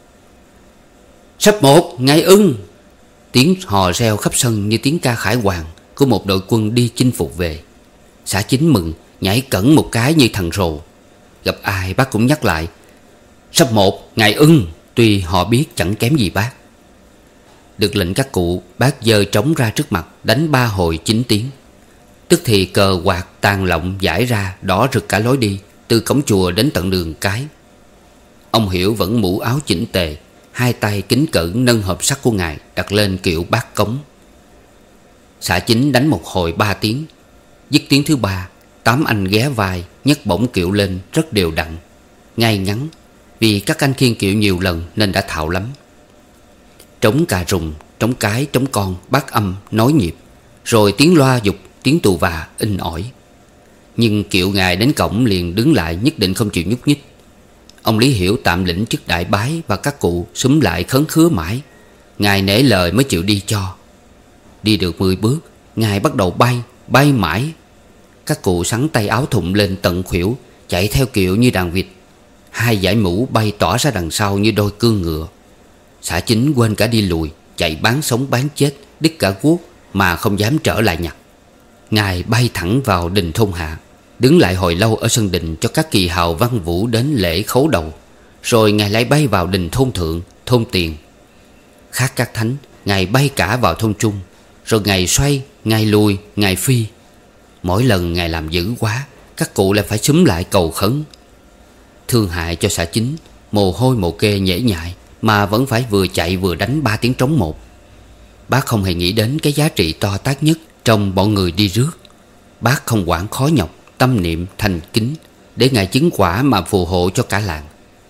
"Sắp một, ngài ưng!" Tiếng hò reo khắp sân như tiếng ca khải hoàn của một đội quân đi chinh phục về. Xã Chính mừng, nhảy cẩn một cái như thằng rồ. Gặp ai bác cũng nhắc lại: "Sắp một, ngài ưng!" Tuy họ biết chẳng kém gì bác. Được lệnh các cụ, bác giơ trống ra trước mặt, đánh ba hồi chín tiếng. Tức thì cờ quạt tàn lộng dải ra, đỏ rực cả lối đi, từ cổng chùa đến tận đường cái. Ông Hiểu vẫn mũ áo chỉnh tề, hai tay kính cẩn nâng hộp sắt của ngài đặt lên kiệu bát cống. Xã Chính đánh một hồi ba tiếng. Dứt tiếng thứ ba, tám anh ghé vai nhấc bổng kiệu lên rất đều đặn, ngay ngắn, vì các anh khiêng kiệu nhiều lần nên đã thạo lắm. Trống cà rùng, trống cái, trống con, bát âm, nối nhịp, rồi tiếng loa dục, tiếng tù và in ỏi. Nhưng kiệu ngài đến cổng liền đứng lại, nhất định không chịu nhúc nhích. Ông Lý Hiểu tạm lĩnh chức đại bái, và các cụ xúm lại khấn khứa mãi. Ngài nể lời mới chịu đi cho. Đi được mười bước, ngài bắt đầu bay, bay mãi. Các cụ sắn tay áo thụng lên tận khuỷu, chạy theo kiệu như đàn vịt. Hai dải mũ bay tỏa ra đằng sau như đôi cương ngựa. Xã Chính quên cả đi lùi, chạy bán sống bán chết, đứt cả guốc mà không dám trở lại nhặt. Ngài bay thẳng vào đình thôn hạ, đứng lại hồi lâu ở sân đình cho các kỳ hào văn vũ đến lễ khấu đầu. Rồi ngài lại bay vào đình thôn thượng, thôn tiền. Khác các thánh, ngài bay cả vào thôn trung. Rồi ngài xoay, ngài lùi, ngài phi. Mỗi lần ngài làm dữ quá, các cụ lại phải xúm lại cầu khấn. Thương hại cho xã Chính, mồ hôi mồ kê nhễ nhại, mà vẫn phải vừa chạy vừa đánh ba tiếng trống một. Bác không hề nghĩ đến cái giá trị to tát nhất trong bọn người đi rước. Bác không quản khó nhọc, tâm niệm thành kính, để ngài chứng quả mà phù hộ cho cả làng.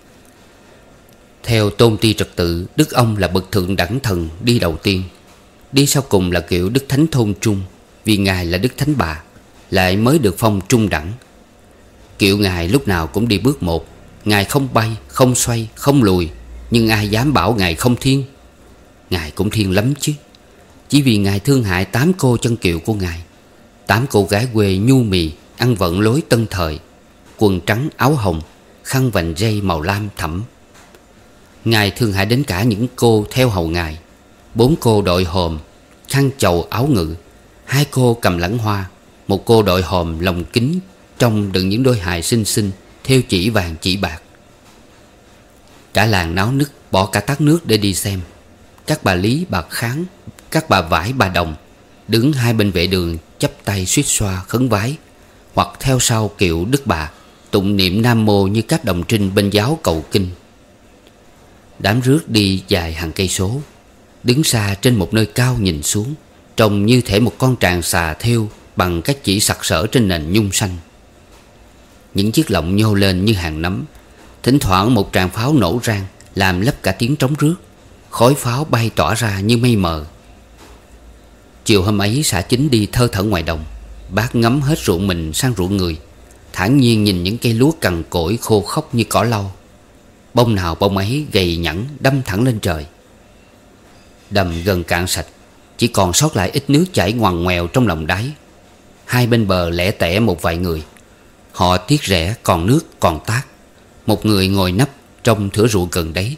Theo tôn ti trật tự, đức ông là bậc thượng đẳng thần đi đầu tiên. Đi sau cùng là kiểu đức thánh thôn trung, vì ngài là đức thánh bà, lại mới được phong trung đẳng. Kiệu ngài lúc nào cũng đi bước một. Ngài không bay, không xoay, không lùi, nhưng ai dám bảo ngài không thiên. Ngài cũng thiên lắm chứ. Chỉ vì ngài thương hại tám cô chân kiệu của ngài. Tám cô gái quê nhu mì, ăn vận lối tân thời, quần trắng áo hồng, khăn vành dây màu lam thẫm. Ngài thương hại đến cả những cô theo hầu ngài. Bốn cô đội hòm, khăn chầu áo ngự. Hai cô cầm lãng hoa. Một cô đội hòm lồng kính, trong đựng những đôi hài xinh xinh theo chỉ vàng chỉ bạc. Cả làng náo nức, bỏ cả tát nước để đi xem. Các bà Lý, bà Kháng, các bà Vải, bà Đồng đứng hai bên vệ đường chắp tay suýt xoa khấn vái, hoặc theo sau kiệu đức bà tụng niệm nam mô như các đồng trinh bên giáo cầu kinh. Đám rước đi dài hàng cây số, đứng xa trên một nơi cao nhìn xuống, trông như thể một con tràng xà thêu bằng các chỉ sặc sỡ trên nền nhung xanh. Những chiếc lọng nhô lên như hàng nấm. Thỉnh thoảng một tràng pháo nổ rang, làm lấp cả tiếng trống rước. Khói pháo bay tỏa ra như mây mờ. Chiều hôm ấy xã Chính đi thơ thẩn ngoài đồng. Bác ngắm hết ruộng mình sang ruộng người, thản nhiên nhìn những cây lúa cằn cỗi khô khốc như cỏ lau. Bông nào bông ấy gầy nhẵn đâm thẳng lên trời. Đầm gần cạn sạch, chỉ còn sót lại ít nước chảy ngoằn ngoèo trong lòng đáy. Hai bên bờ lẻ tẻ một vài người. Họ tiếc rẻ còn nước còn tát. Một người ngồi nấp trong thửa ruộng gần đấy.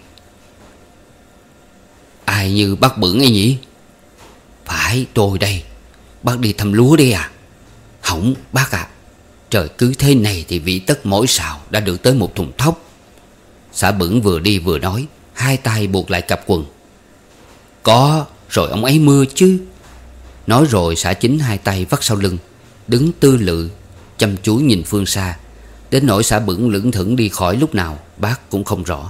Ai như bác Bửng ấy nhỉ? Phải, tôi đây. Bác đi thăm lúa đi à? Hỏng bác à, trời cứ thế này thì vị tất mỗi sào đã được tới một thùng thóc. Xã Bửng vừa đi vừa nói, hai tay buộc lại cặp quần. Có, rồi ông ấy mưa chứ. Nói rồi xã Chính hai tay vắt sau lưng, đứng tư lự chăm chú nhìn phương xa. Đến nỗi xã Bửng lững thững đi khỏi lúc nào bác cũng không rõ.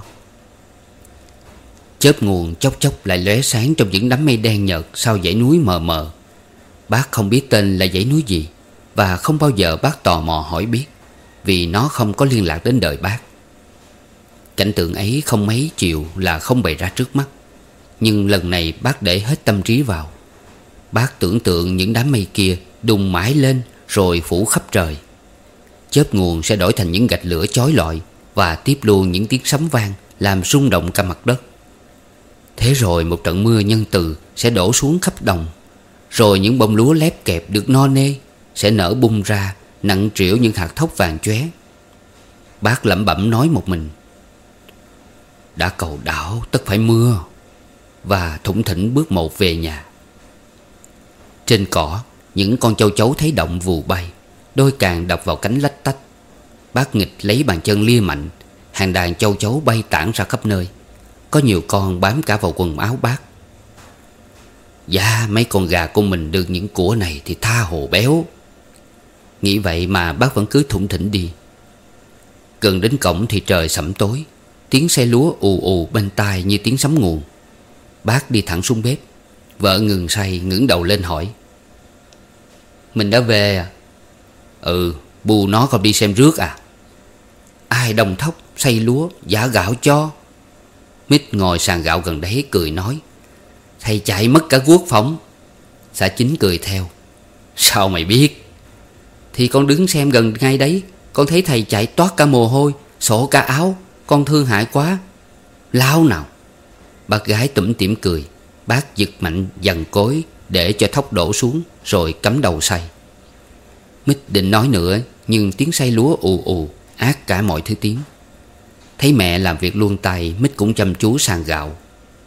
Chớp nguồn chốc chốc lại lóe sáng trong những đám mây đen nhợt sau dãy núi mờ mờ. Bác không biết tên là dãy núi gì, và không bao giờ bác tò mò hỏi biết, vì nó không có liên lạc đến đời bác. Cảnh tượng ấy không mấy chiều là không bày ra trước mắt. Nhưng lần này bác để hết tâm trí vào. Bác tưởng tượng những đám mây kia đùng mãi lên rồi phủ khắp trời. Chớp nguồn sẽ đổi thành những gạch lửa chói lọi, và tiếp luôn những tiếng sấm vang làm rung động cả mặt đất. Thế rồi một trận mưa nhân từ sẽ đổ xuống khắp đồng. Rồi những bông lúa lép kẹp được no nê sẽ nở bung ra, nặng trĩu những hạt thóc vàng chóe. Bác lẩm bẩm nói một mình: đã cầu đảo tất phải mưa. Và thủng thỉnh bước một về nhà. Trên cỏ, những con châu chấu thấy động vù bay, đôi càng đập vào cánh lách tách. Bác nghịch lấy bàn chân lia mạnh. Hàng đàn châu chấu bay tản ra khắp nơi. Có nhiều con bám cả vào quần áo bác. Dạ, mấy con gà của mình được những của này thì tha hồ béo. Nghĩ vậy mà bác vẫn cứ thủng thỉnh đi. Gần đến cổng thì trời sẫm tối. Tiếng xe lúa ù ù bên tai như tiếng sấm nguồn. Bác đi thẳng xuống bếp. Vợ ngừng xay ngẩng đầu lên hỏi: mình đã về à? Ừ, bu nó còn đi xem rước à? Ai đồng thóc xay lúa giả gạo cho? Mít ngồi sàn gạo gần đấy cười nói: thầy chạy mất cả guốc phỏng. Xã Chính cười theo: sao mày biết? Thì con đứng xem gần ngay đấy. Con thấy thầy chạy toát cả mồ hôi, sổ cả áo. Con thương hại quá. Lao nào. Bác gái tủm tỉm cười. Bác giật mạnh dằn cối để cho thóc đổ xuống, rồi cắm đầu xay. Mít định nói nữa, nhưng tiếng xay lúa ù ù át cả mọi thứ tiếng. Thấy mẹ làm việc luôn tay, Mít cũng chăm chú sàn gạo.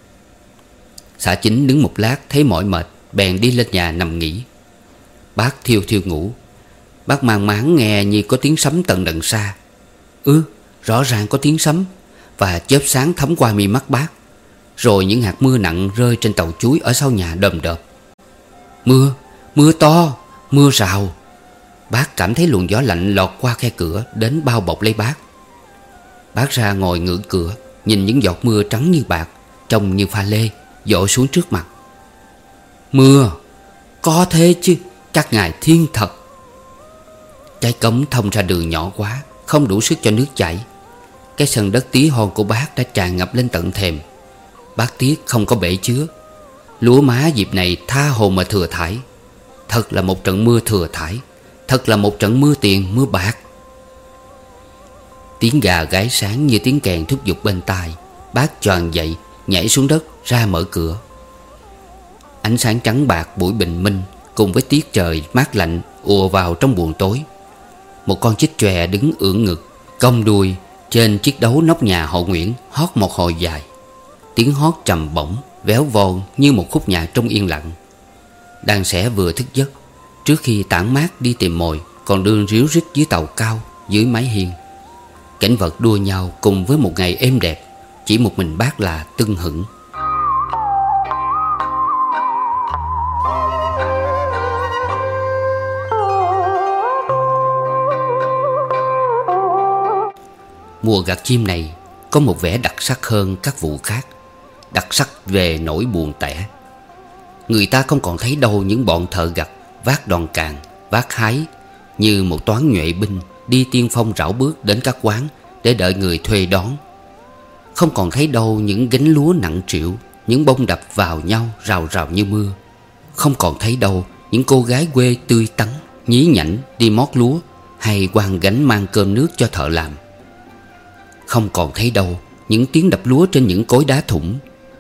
Xã Chính đứng một lát thấy mỏi mệt, bèn đi lên nhà nằm nghỉ. Bác thiêu thiêu ngủ. Bác mang máng nghe như có tiếng sấm tận đằng xa. Ừ, rõ ràng có tiếng sấm, và chớp sáng thấm qua mi mắt bác. Rồi những hạt mưa nặng rơi trên tàu chuối ở sau nhà đờm đợp. Mưa, mưa to, mưa rào. Bác cảm thấy luồng gió lạnh lọt qua khe cửa đến bao bọc lấy bác. Bác ra ngồi ngửa cửa, nhìn những giọt mưa trắng như bạc, trông như pha lê, dội xuống trước mặt. Mưa, có thế chứ, các ngài thiên thật. Cái cống thông ra đường nhỏ quá, không đủ sức cho nước chảy. Cái sân đất tí hon của bác đã tràn ngập lên tận thềm. Bác tiếc không có bể chứa. Lúa má dịp này tha hồ mà thừa thải. Thật là một trận mưa thừa thải. Thật là một trận mưa tiền mưa bạc. Tiếng gà gáy sáng như tiếng kèn thúc giục bên tai. Bác choàng dậy, nhảy xuống đất ra mở cửa. Ánh sáng trắng bạc buổi bình minh cùng với tiết trời mát lạnh ùa vào trong buồng tối. Một con chích chòe đứng ưỡn ngực, cong đuôi trên chiếc đấu nóc nhà họ Nguyễn, hót một hồi dài. Tiếng hót trầm bổng, véo von như một khúc nhạc trong yên lặng. Đàn sẻ vừa thức giấc, trước khi tản mát đi tìm mồi, còn đương ríu rít dưới tàu cao, dưới mái hiên. Cảnh vật đua nhau cùng với một ngày êm đẹp. Chỉ một mình bác là tưng hửng. Mùa gặt chim này có một vẻ đặc sắc hơn các vụ khác. Đặc sắc về nỗi buồn tẻ. Người ta không còn thấy đâu những bọn thợ gặt vác đòn càng, vác hái như một toán nhuệ binh đi tiên phong rảo bước đến các quán để đợi người thuê đón. Không còn thấy đâu những gánh lúa nặng trĩu, những bông đập vào nhau rào rào như mưa. Không còn thấy đâu những cô gái quê tươi tắn, nhí nhảnh đi mót lúa hay quàng gánh mang cơm nước cho thợ làm. Không còn thấy đâu những tiếng đập lúa trên những cối đá thủng.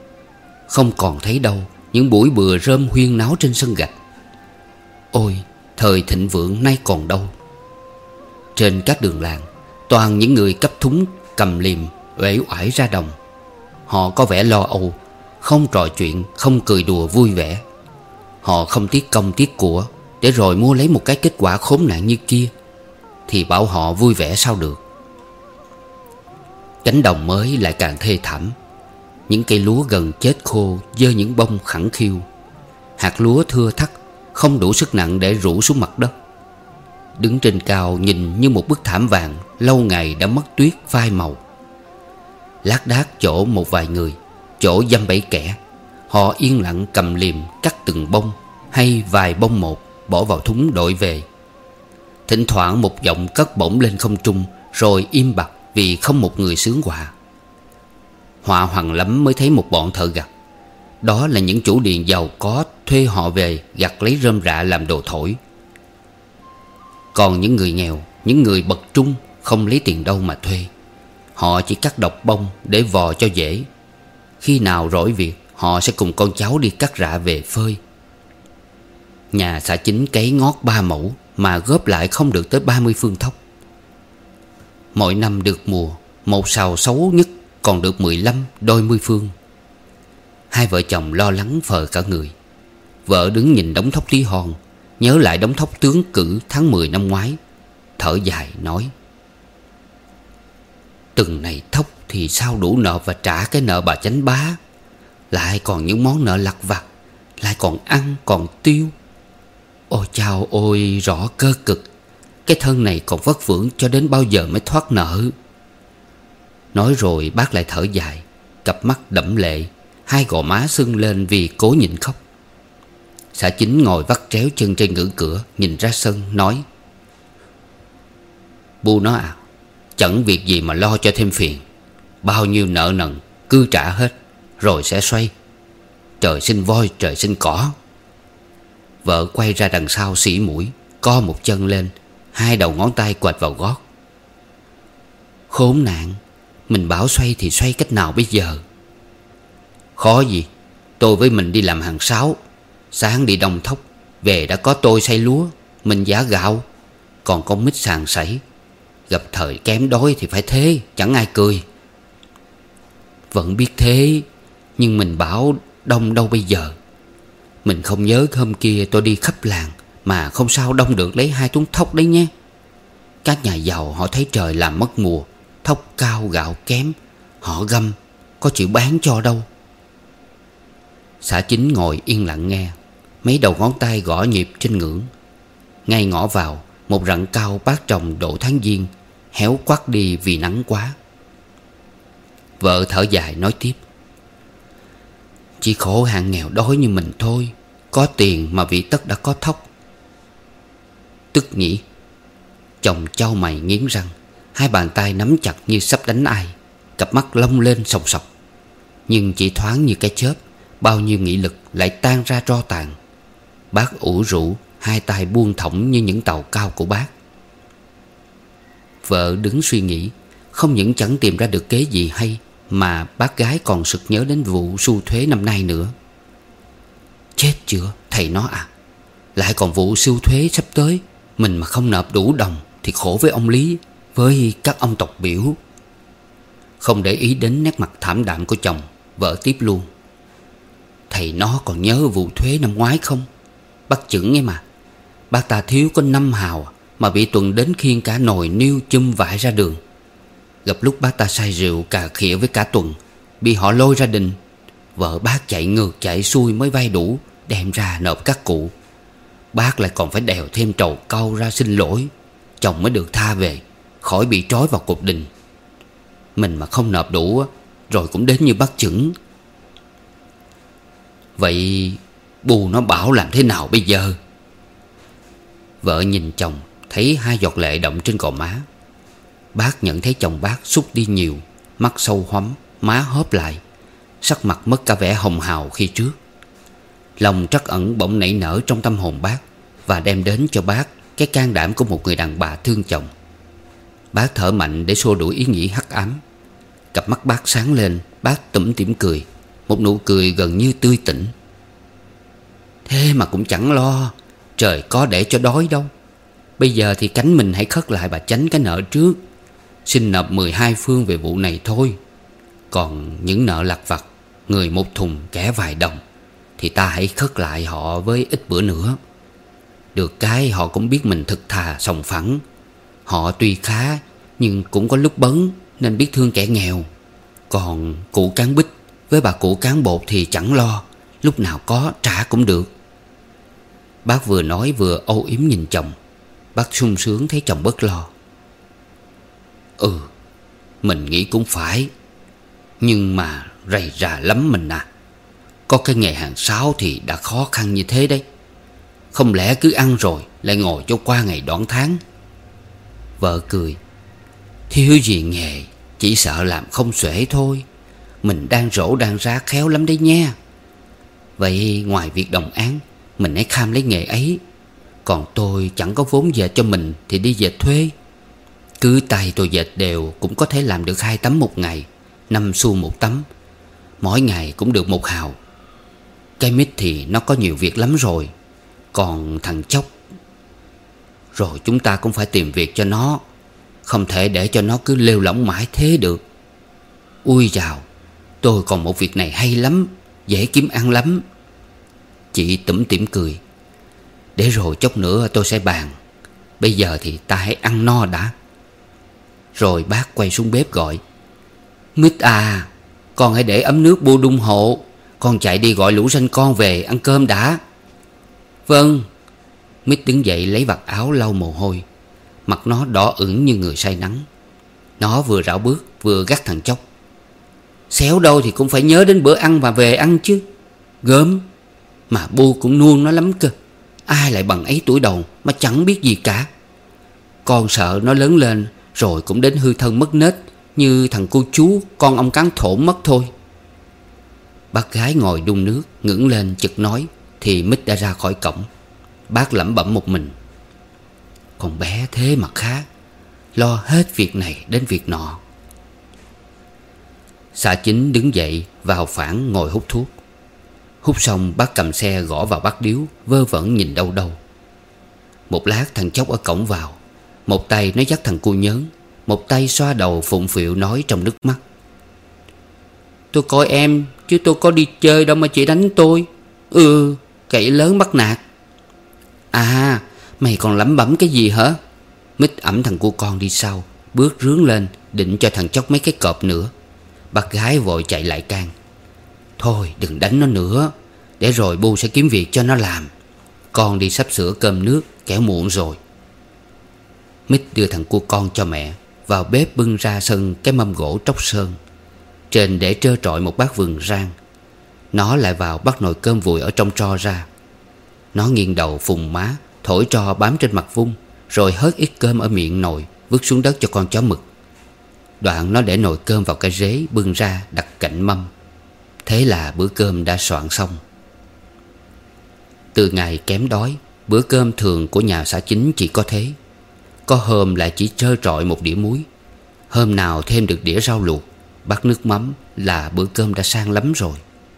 Không còn thấy đâu những buổi bừa rơm huyên náo trên sân gạch. Ôi, Thời thịnh vượng nay còn đâu. Trên các đường làng toàn những người cấp thúng cầm liềm uể oải ra đồng. Họ có vẻ lo âu, không trò chuyện, không cười đùa vui vẻ. Họ không tiếc công tiếc của để rồi mua lấy một cái kết quả khốn nạn như kia, thì bảo họ vui vẻ sao được. Cánh đồng mới lại càng thê thảm. Những cây lúa gần chết khô giơ những bông khẳng khiu. Hạt lúa thưa thắt, không đủ sức nặng để rủ xuống mặt đất. Đứng trên cao nhìn như một bức thảm vàng lâu ngày đã mất tuyết phai màu. Lác đác chỗ một vài người, chỗ dăm bảy kẻ. Họ yên lặng cầm liềm cắt từng bông, hay vài bông một, bỏ vào thúng đội về. Thỉnh thoảng một giọng cất bổng lên không trung, rồi im bặt vì không một người sướng họa. Họa hoằng lắm mới thấy một bọn thợ gặt. Đó là những chủ điền giàu có thuê họ về gặt lấy rơm rạ làm đồ thổi. Còn những người nghèo, những người bậc trung không lấy tiền đâu mà thuê. Họ chỉ cắt độc bông để vò cho dễ. Khi nào rỗi việc, họ sẽ cùng con cháu đi cắt rạ về phơi. Nhà xã chính cấy ngót ba mẫu mà góp lại không được tới ba mươi phương thóc. Mỗi năm được mùa, một sào xấu nhất còn được mười lăm đôi mươi phương. Hai vợ chồng lo lắng phờ cả người. Vợ đứng nhìn đống thóc tí hon, nhớ lại đống thóc tướng cử tháng mười năm ngoái, thở dài nói: từng này thóc thì sao đủ nợ và trả cái nợ bà chánh bá. Lại còn những món nợ lặt vặt, lại còn ăn còn tiêu. Ôi chao ôi, rõ cơ cực. Cái thân này còn vất vưởng cho đến bao giờ mới thoát nợ. Nói rồi bác lại thở dài, cặp mắt đẫm lệ, hai gò má sưng lên vì cố nhịn khóc. Xã chính ngồi vắt tréo chân trên ngưỡng cửa, nhìn ra sân nói: bu nó à, chẳng việc gì mà lo cho thêm phiền. Bao nhiêu nợ nần cứ trả hết, rồi sẽ xoay. Trời sinh voi trời sinh cỏ. Vợ quay ra đằng sau xỉ mũi, co một chân lên, hai đầu ngón tay quệt vào gót. Khốn nạn, mình bảo xoay thì xoay cách nào bây giờ? Khó gì, tôi với mình đi làm hàng sáu. Sáng đi đồng thóc, về đã có tôi xay lúa, mình giả gạo, còn con mít sàn sảy. Gặp thời kém đói thì phải thế, chẳng ai cười. Vẫn biết thế, nhưng mình bảo đông đâu bây giờ. Mình không nhớ hôm kia tôi đi khắp làng mà không sao đông được lấy hai tuấn thóc đấy nhé. Các nhà giàu họ thấy trời làm mất mùa, thóc cao gạo kém, họ găm, có chịu bán cho đâu. Xã chính ngồi yên lặng nghe, mấy đầu ngón tay gõ nhịp trên ngưỡng. Ngay ngõ vào, một rặng cao bác trồng độ tháng giêng héo quắt đi vì nắng quá. Vợ thở dài nói tiếp: chỉ khổ hạng nghèo đói như mình thôi, có tiền mà vì tất đã có thóc. Tức nhỉ. Chồng chau mày nghiến răng, hai bàn tay nắm chặt như sắp đánh ai, cặp mắt long lên sòng sọc. Nhưng chỉ thoáng như cái chớp, bao nhiêu nghị lực lại tan ra tro tàn. Bác ủ rũ, hai tay buông thõng như những tàu cao của bác. Vợ đứng suy nghĩ, không những chẳng tìm ra được kế gì hay, mà bác gái còn sực nhớ đến vụ sưu thuế năm nay nữa. Chết chưa thầy nó à, lại còn vụ sưu thuế sắp tới. Mình mà không nộp đủ đồng thì khổ với ông Lý, với các ông tộc biểu. Không để ý đến nét mặt thảm đạm của chồng, vợ tiếp luôn: thầy nó còn nhớ vụ thuế năm ngoái không? Bác chững nghe mà, bác ta thiếu có năm hào mà bị tuần đến khiêng cả nồi niêu chum vải ra đường. Gặp lúc bác ta say rượu cà khịa với cả tuần, bị họ lôi ra đình. Vợ bác chạy ngược chạy xuôi mới vay đủ, đem ra nộp các cụ. Bác lại còn phải đèo thêm trầu cau ra xin lỗi, chồng mới được tha về, khỏi bị trói vào cột đình. Mình mà không nộp đủ rồi cũng đến như bác chững. Vậy bù nó bảo làm thế nào bây giờ? Vợ nhìn chồng, thấy hai giọt lệ đọng trên gò má. Bác nhận thấy chồng bác xúc đi nhiều, mắt sâu hoắm, má hóp lại, sắc mặt mất cả vẻ hồng hào khi trước. Lòng trắc ẩn bỗng nảy nở trong tâm hồn bác, và đem đến cho bác cái can đảm của một người đàn bà thương chồng. Bác thở mạnh để xua đuổi ý nghĩ hắc ám. Cặp mắt bác sáng lên, bác tủm tỉm cười, một nụ cười gần như tươi tỉnh. Thế mà cũng chẳng lo, trời có để cho đói đâu. Bây giờ thì cánh mình hãy khất lại bà Chánh cái nợ trước, xin nộp mười hai phương về vụ này thôi. Còn những nợ lặt vặt, người một thùng kẻ vài đồng, thì ta hãy khất lại họ với ít bữa nữa. Được cái họ cũng biết mình thực thà sòng phẳng. Họ tuy khá nhưng cũng có lúc bấn, nên biết thương kẻ nghèo. Còn cụ cán bích với bà cụ cán bột thì chẳng lo, lúc nào có trả cũng được. Bác vừa nói vừa âu yếm nhìn chồng. Bác sung sướng thấy chồng bớt lo. Ừ, mình nghĩ cũng phải. Nhưng mà rầy rà lắm mình à. Có cái nghề hàng sáu thì đã khó khăn như thế đấy. Không lẽ cứ ăn rồi lại ngồi cho qua ngày đoạn tháng. Vợ cười. Thiếu gì nghề, chỉ sợ làm không xuể thôi. Mình đang rổ đang rá khéo lắm đấy nha. Vậy ngoài việc đồng án, mình hãy kham lấy nghề ấy. Còn tôi chẳng có vốn dệt cho mình thì đi dệt thuê. Cứ tay tôi dệt đều cũng có thể làm được hai tấm một ngày, năm xu một tấm. Mỗi ngày cũng được một hào. Cái mít thì nó có nhiều việc lắm rồi. Còn thằng Chốc, rồi chúng ta cũng phải tìm việc cho nó. Không thể để cho nó cứ lêu lỏng mãi thế được. Ui chào, tôi còn một việc này hay lắm, dễ kiếm ăn lắm. Chị tủm tỉm cười. Để rồi chốc nữa tôi sẽ bàn. Bây giờ thì ta hãy ăn no đã. Rồi bác quay xuống bếp gọi. Mít à, con hãy để ấm nước bu đun hộ. Con chạy đi gọi lũ sanh con về ăn cơm đã. Vâng. Mít đứng dậy lấy vạt áo lau mồ hôi. Mặt nó đỏ ửng như người say nắng. Nó vừa rảo bước vừa gắt thằng Chốc. Xéo đâu thì cũng phải nhớ đến bữa ăn và về ăn chứ. Gớm. Mà bu cũng nuông nó lắm cơ. Ai lại bằng ấy tuổi đầu mà chẳng biết gì cả. Con sợ nó lớn lên rồi cũng đến hư thân mất nết, như thằng cô chú con ông cán thổn mất thôi. Bác gái ngồi đun nước ngẩng lên chực nói thì Mít đã ra khỏi cổng. Bác lẩm bẩm một mình. Con bé thế mà khá, lo hết việc này đến việc nọ. Xã Chính đứng dậy vào phản ngồi hút thuốc. Hút xong bác cầm xe gõ vào bát điếu, vơ vẩn nhìn đâu đâu. Một lát thằng Chốc ở cổng vào. Một tay nó dắt thằng cu nhớn, một tay xoa đầu phụng phịu nói trong nước mắt. Tôi coi em chứ tôi có đi chơi đâu mà chị đánh tôi. Ừ, cậy lớn bắt nạt. À, mày còn lẩm bẩm cái gì hả? Mít ẵm thằng cu con đi sau, bước rướn lên định cho thằng Chốc mấy cái cọp nữa. Bác gái vội chạy lại can. Thôi đừng đánh nó nữa, để rồi bu sẽ kiếm việc cho nó làm. Con đi sắp sửa cơm nước, kẻo muộn rồi. Mít đưa thằng cu con cho mẹ, vào bếp bưng ra sân cái mâm gỗ tróc sơn. Trên để trơ trọi một bát vừng rang. Nó lại vào bắt nồi cơm vùi ở trong tro ra. Nó nghiêng đầu phùng má, thổi tro bám trên mặt vung, rồi hớt ít cơm ở miệng nồi, vứt xuống đất cho con chó mực. Đoạn nó để nồi cơm vào cái rế bưng ra đặt cạnh mâm. Thế là bữa cơm đã soạn xong. Từ ngày kém đói, bữa cơm thường của nhà xã Chính chỉ có thế. Có hôm lại chỉ trơ trọi một đĩa muối. Hôm nào thêm được đĩa rau luộc, bát nước mắm là bữa cơm đã sang lắm rồi.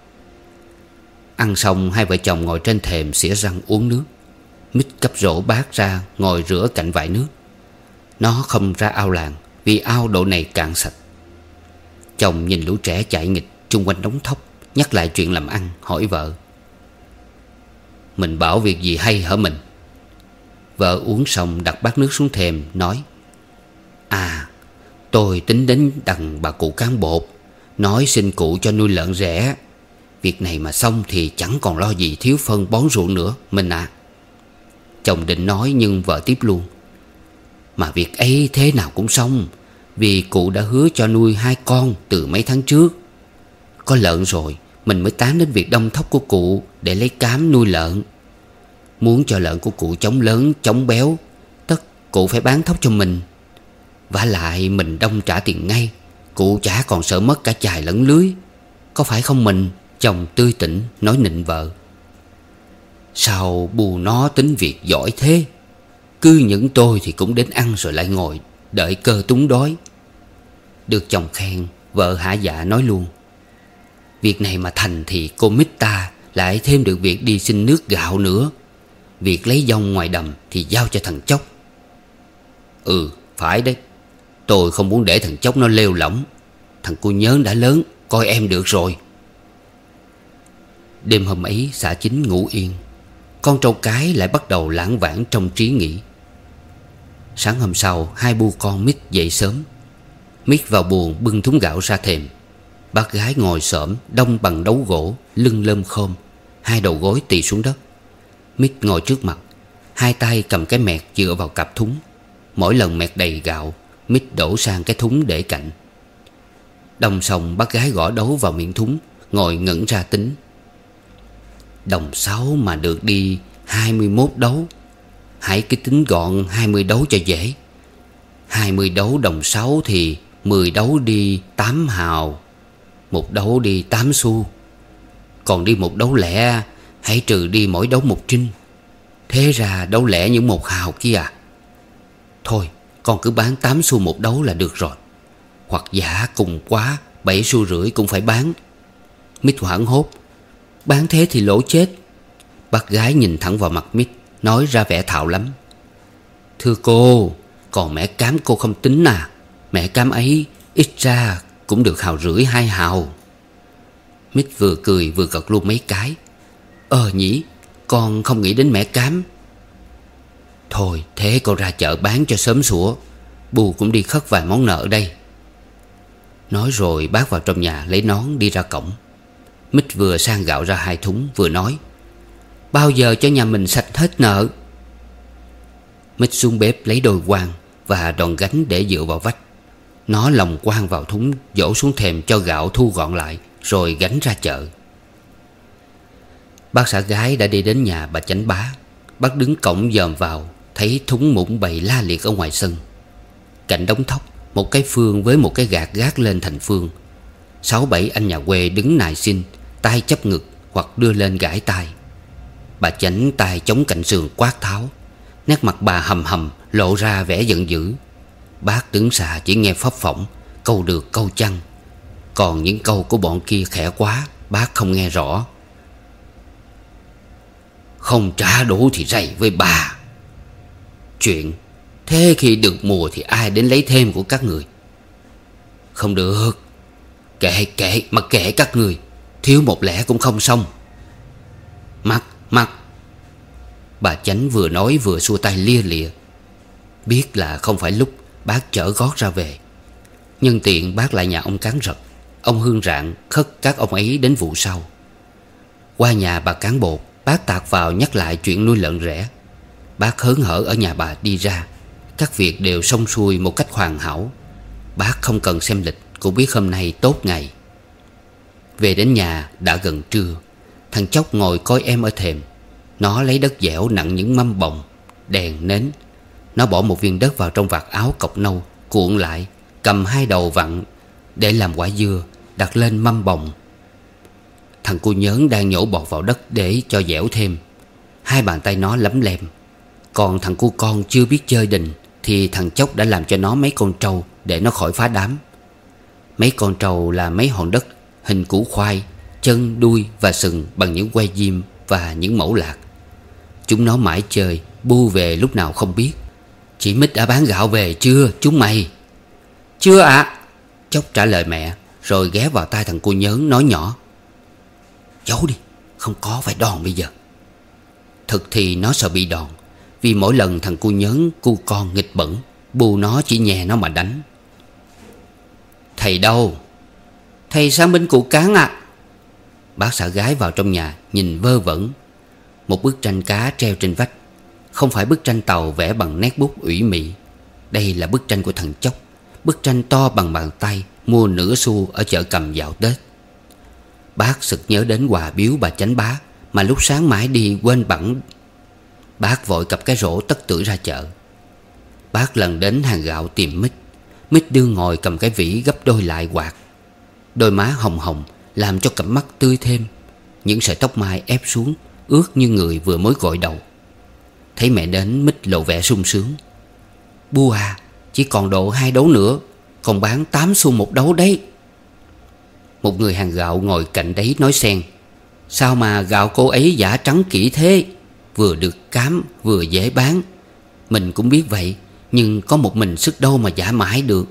Ăn xong hai vợ chồng ngồi trên thềm xỉa răng uống nước. Mít cấp rổ bát ra ngồi rửa cạnh vại nước. Nó không ra ao làng vì ao độ này cạn sạch. Chồng nhìn lũ trẻ chạy nghịch chung quanh đống thóc, nhắc lại chuyện làm ăn, hỏi vợ. Mình bảo việc gì hay hả mình? Vợ uống xong đặt bát nước xuống thềm nói. À, tôi tính đến đằng bà cụ cán bột, nói xin cụ cho nuôi lợn rẻ. Việc này mà xong thì chẳng còn lo gì thiếu phân bón ruộng nữa mình à. Chồng định nói nhưng vợ tiếp luôn. Mà việc ấy thế nào cũng xong, vì cụ đã hứa cho nuôi hai con từ mấy tháng trước. Có lợn rồi mình mới tán đến việc đong thóc của cụ để lấy cám nuôi lợn. Muốn cho lợn của cụ chống lớn chống béo, tất cụ phải bán thóc cho mình. Vả lại mình đong trả tiền ngay, cụ chả còn sợ mất cả chài lẫn lưới. Có phải không mình? Chồng tươi tỉnh nói nịnh vợ. Sao bù nó tính việc giỏi thế? Cứ những tôi thì cũng đến ăn rồi lại ngồi đợi cơ túng đói. Được chồng khen, vợ hả dạ nói luôn. Việc này mà thành thì cô Mít ta lại thêm được việc đi xin nước gạo nữa. Việc lấy dông ngoài đầm thì giao cho thằng Chốc. Ừ, phải đấy. Tôi không muốn để thằng Chốc nó lêu lỏng. Thằng cu Nhớn đã lớn, coi em được rồi. Đêm hôm ấy xã Chính ngủ yên. Con trâu cái lại bắt đầu lãng vảng trong trí nghĩ. Sáng hôm sau, hai bu con Mít dậy sớm. Mít vào buồng bưng thúng gạo ra thềm. Bác gái ngồi xổm đông bằng đấu gỗ, lưng lơm khom, hai đầu gối tì xuống đất. Mít ngồi trước mặt, hai tay cầm cái mẹt dựa vào cặp thúng. Mỗi lần mẹt đầy gạo, Mít đổ sang cái thúng để cạnh. Đồng xong bác gái gõ đấu vào miệng thúng, ngồi ngẩn ra tính. Đồng sáu mà được đi hai mươi mốt đấu. Hãy cứ tính gọn hai mươi đấu cho dễ. Hai mươi đấu đồng sáu thì mười đấu đi tám hào, một đấu đi tám xu. Còn đi một đấu lẻ, hãy trừ đi mỗi đấu một trinh. Thế ra đấu lẻ những một hào kia à. Thôi con cứ bán tám xu một đấu là được rồi. Hoặc giả cùng quá bảy xu rưỡi cũng phải bán. Mít hoảng hốt. Bán thế thì lỗ chết. Bác gái nhìn thẳng vào mặt Mít, nói ra vẻ thạo lắm. Thưa cô, còn mẻ cám cô không tính à. Mẻ cám ấy ít ra cũng được hào rưỡi hai hào. Mít vừa cười vừa gật luôn mấy cái. Ờ nhỉ, con không nghĩ đến mẻ cám. Thôi thế con ra chợ bán cho sớm sủa. Bù cũng đi khất vài món nợ đây. Nói rồi bác vào trong nhà lấy nón đi ra cổng. Mít vừa sang gạo ra hai thúng vừa nói. Bao giờ cho nhà mình sạch hết nợ. Mít xuống bếp lấy đôi quan và đòn gánh để dựa vào vách. Nó lồng quan vào thúng, dỗ xuống thềm cho gạo thu gọn lại, rồi gánh ra chợ. Bác xã gái đã đi đến nhà bà Chánh Bá. Bác đứng cổng dòm vào, thấy thúng muỗng bày la liệt ở ngoài sân. Cạnh đống thóc, một cái phương với một cái gạt gác lên thành phương. Sáu bảy anh nhà quê đứng nài xin, tay chấp ngực hoặc đưa lên gãi tai. Bà Chánh tay chống cạnh sườn quát tháo. Nét mặt bà hầm hầm lộ ra vẻ giận dữ. Bác đứng xa chỉ nghe phấp phỏng, câu được câu chăng. Còn những câu của bọn kia khẽ quá, bác không nghe rõ. Không trả đủ thì rầy với bà. Chuyện thế khi được mùa thì ai đến lấy thêm của các người. Không được. Kệ kệ mà kệ các người. Thiếu một lẻ cũng không xong. Mặc mặc. Bà Chánh vừa nói vừa xua tay lia lịa. Biết là không phải lúc bác chở gót ra về. Nhân tiện bác lại nhà ông Cán Rật, ông Hương Rạng khất các ông ấy đến vụ sau. Qua nhà bà Cán Bột, bác tạt vào nhắc lại chuyện nuôi lợn rẻ. Bác hớn hở ở nhà bà đi ra. Các việc đều xong xuôi một cách hoàn hảo. Bác không cần xem lịch cũng biết hôm nay tốt ngày. Về đến nhà đã gần trưa. Thằng Chốc ngồi coi em ở thềm. Nó lấy đất dẻo nặng những mâm bồng, đèn nến. Nó bỏ một viên đất vào trong vạt áo cộc nâu, cuộn lại, cầm hai đầu vặn để làm quả dưa, đặt lên mâm bồng. Thằng cu Nhớn đang nhổ bọt vào đất để cho dẻo thêm. Hai bàn tay nó lấm lem. Còn thằng cu con chưa biết chơi đình thì thằng Chốc đã làm cho nó mấy con trâu để nó khỏi phá đám. Mấy con trâu là mấy hòn đất hình củ khoai, chân, đuôi và sừng bằng những que diêm và những mẩu lạc. Chúng nó mãi chơi, bu về lúc nào không biết. Chị Mít đã bán gạo về chưa chúng mày? Chưa ạ à. Chốc trả lời mẹ, rồi ghé vào tai thằng cu Nhớn nói nhỏ. Giấu đi, không có phải đòn bây giờ. Thực thì nó sợ bị đòn, vì mỗi lần thằng cu Nhớn cu con nghịch bẩn, bu nó chỉ nhè nó mà đánh. Thầy đâu? Thầy sang bên cụ Cán ạ. À. Bác xã gái vào trong nhà nhìn vơ vẩn. Một bức tranh cá treo trên vách. Không phải bức tranh tàu vẽ bằng nét bút ủy mị. Đây là bức tranh của thằng Chốc. Bức tranh to bằng bàn tay, mua nửa xu ở chợ Cầm dạo Tết. Bác sực nhớ đến quà biếu bà Chánh Bá mà lúc sáng mãi đi quên bẵng. Bác vội cặp cái rổ tất tưởi ra chợ. Bác lần đến hàng gạo tìm Mít. Mít đương ngồi cầm cái vỉ gấp đôi lại quạt. Đôi má hồng hồng làm cho cặp mắt tươi thêm. Những sợi tóc mai ép xuống, ướt như người vừa mới gội đầu. Thấy mẹ đến, Mít lộ vẻ sung sướng. Bu à, chỉ còn độ hai đấu nữa, còn bán tám xu một đấu đấy. Một người hàng gạo ngồi cạnh đấy nói xen. Sao mà gạo cô ấy giả trắng kỹ thế? vừa được cám vừa dễ bán. Mình cũng biết vậy, nhưng có một mình sức đâu mà giả mãi được.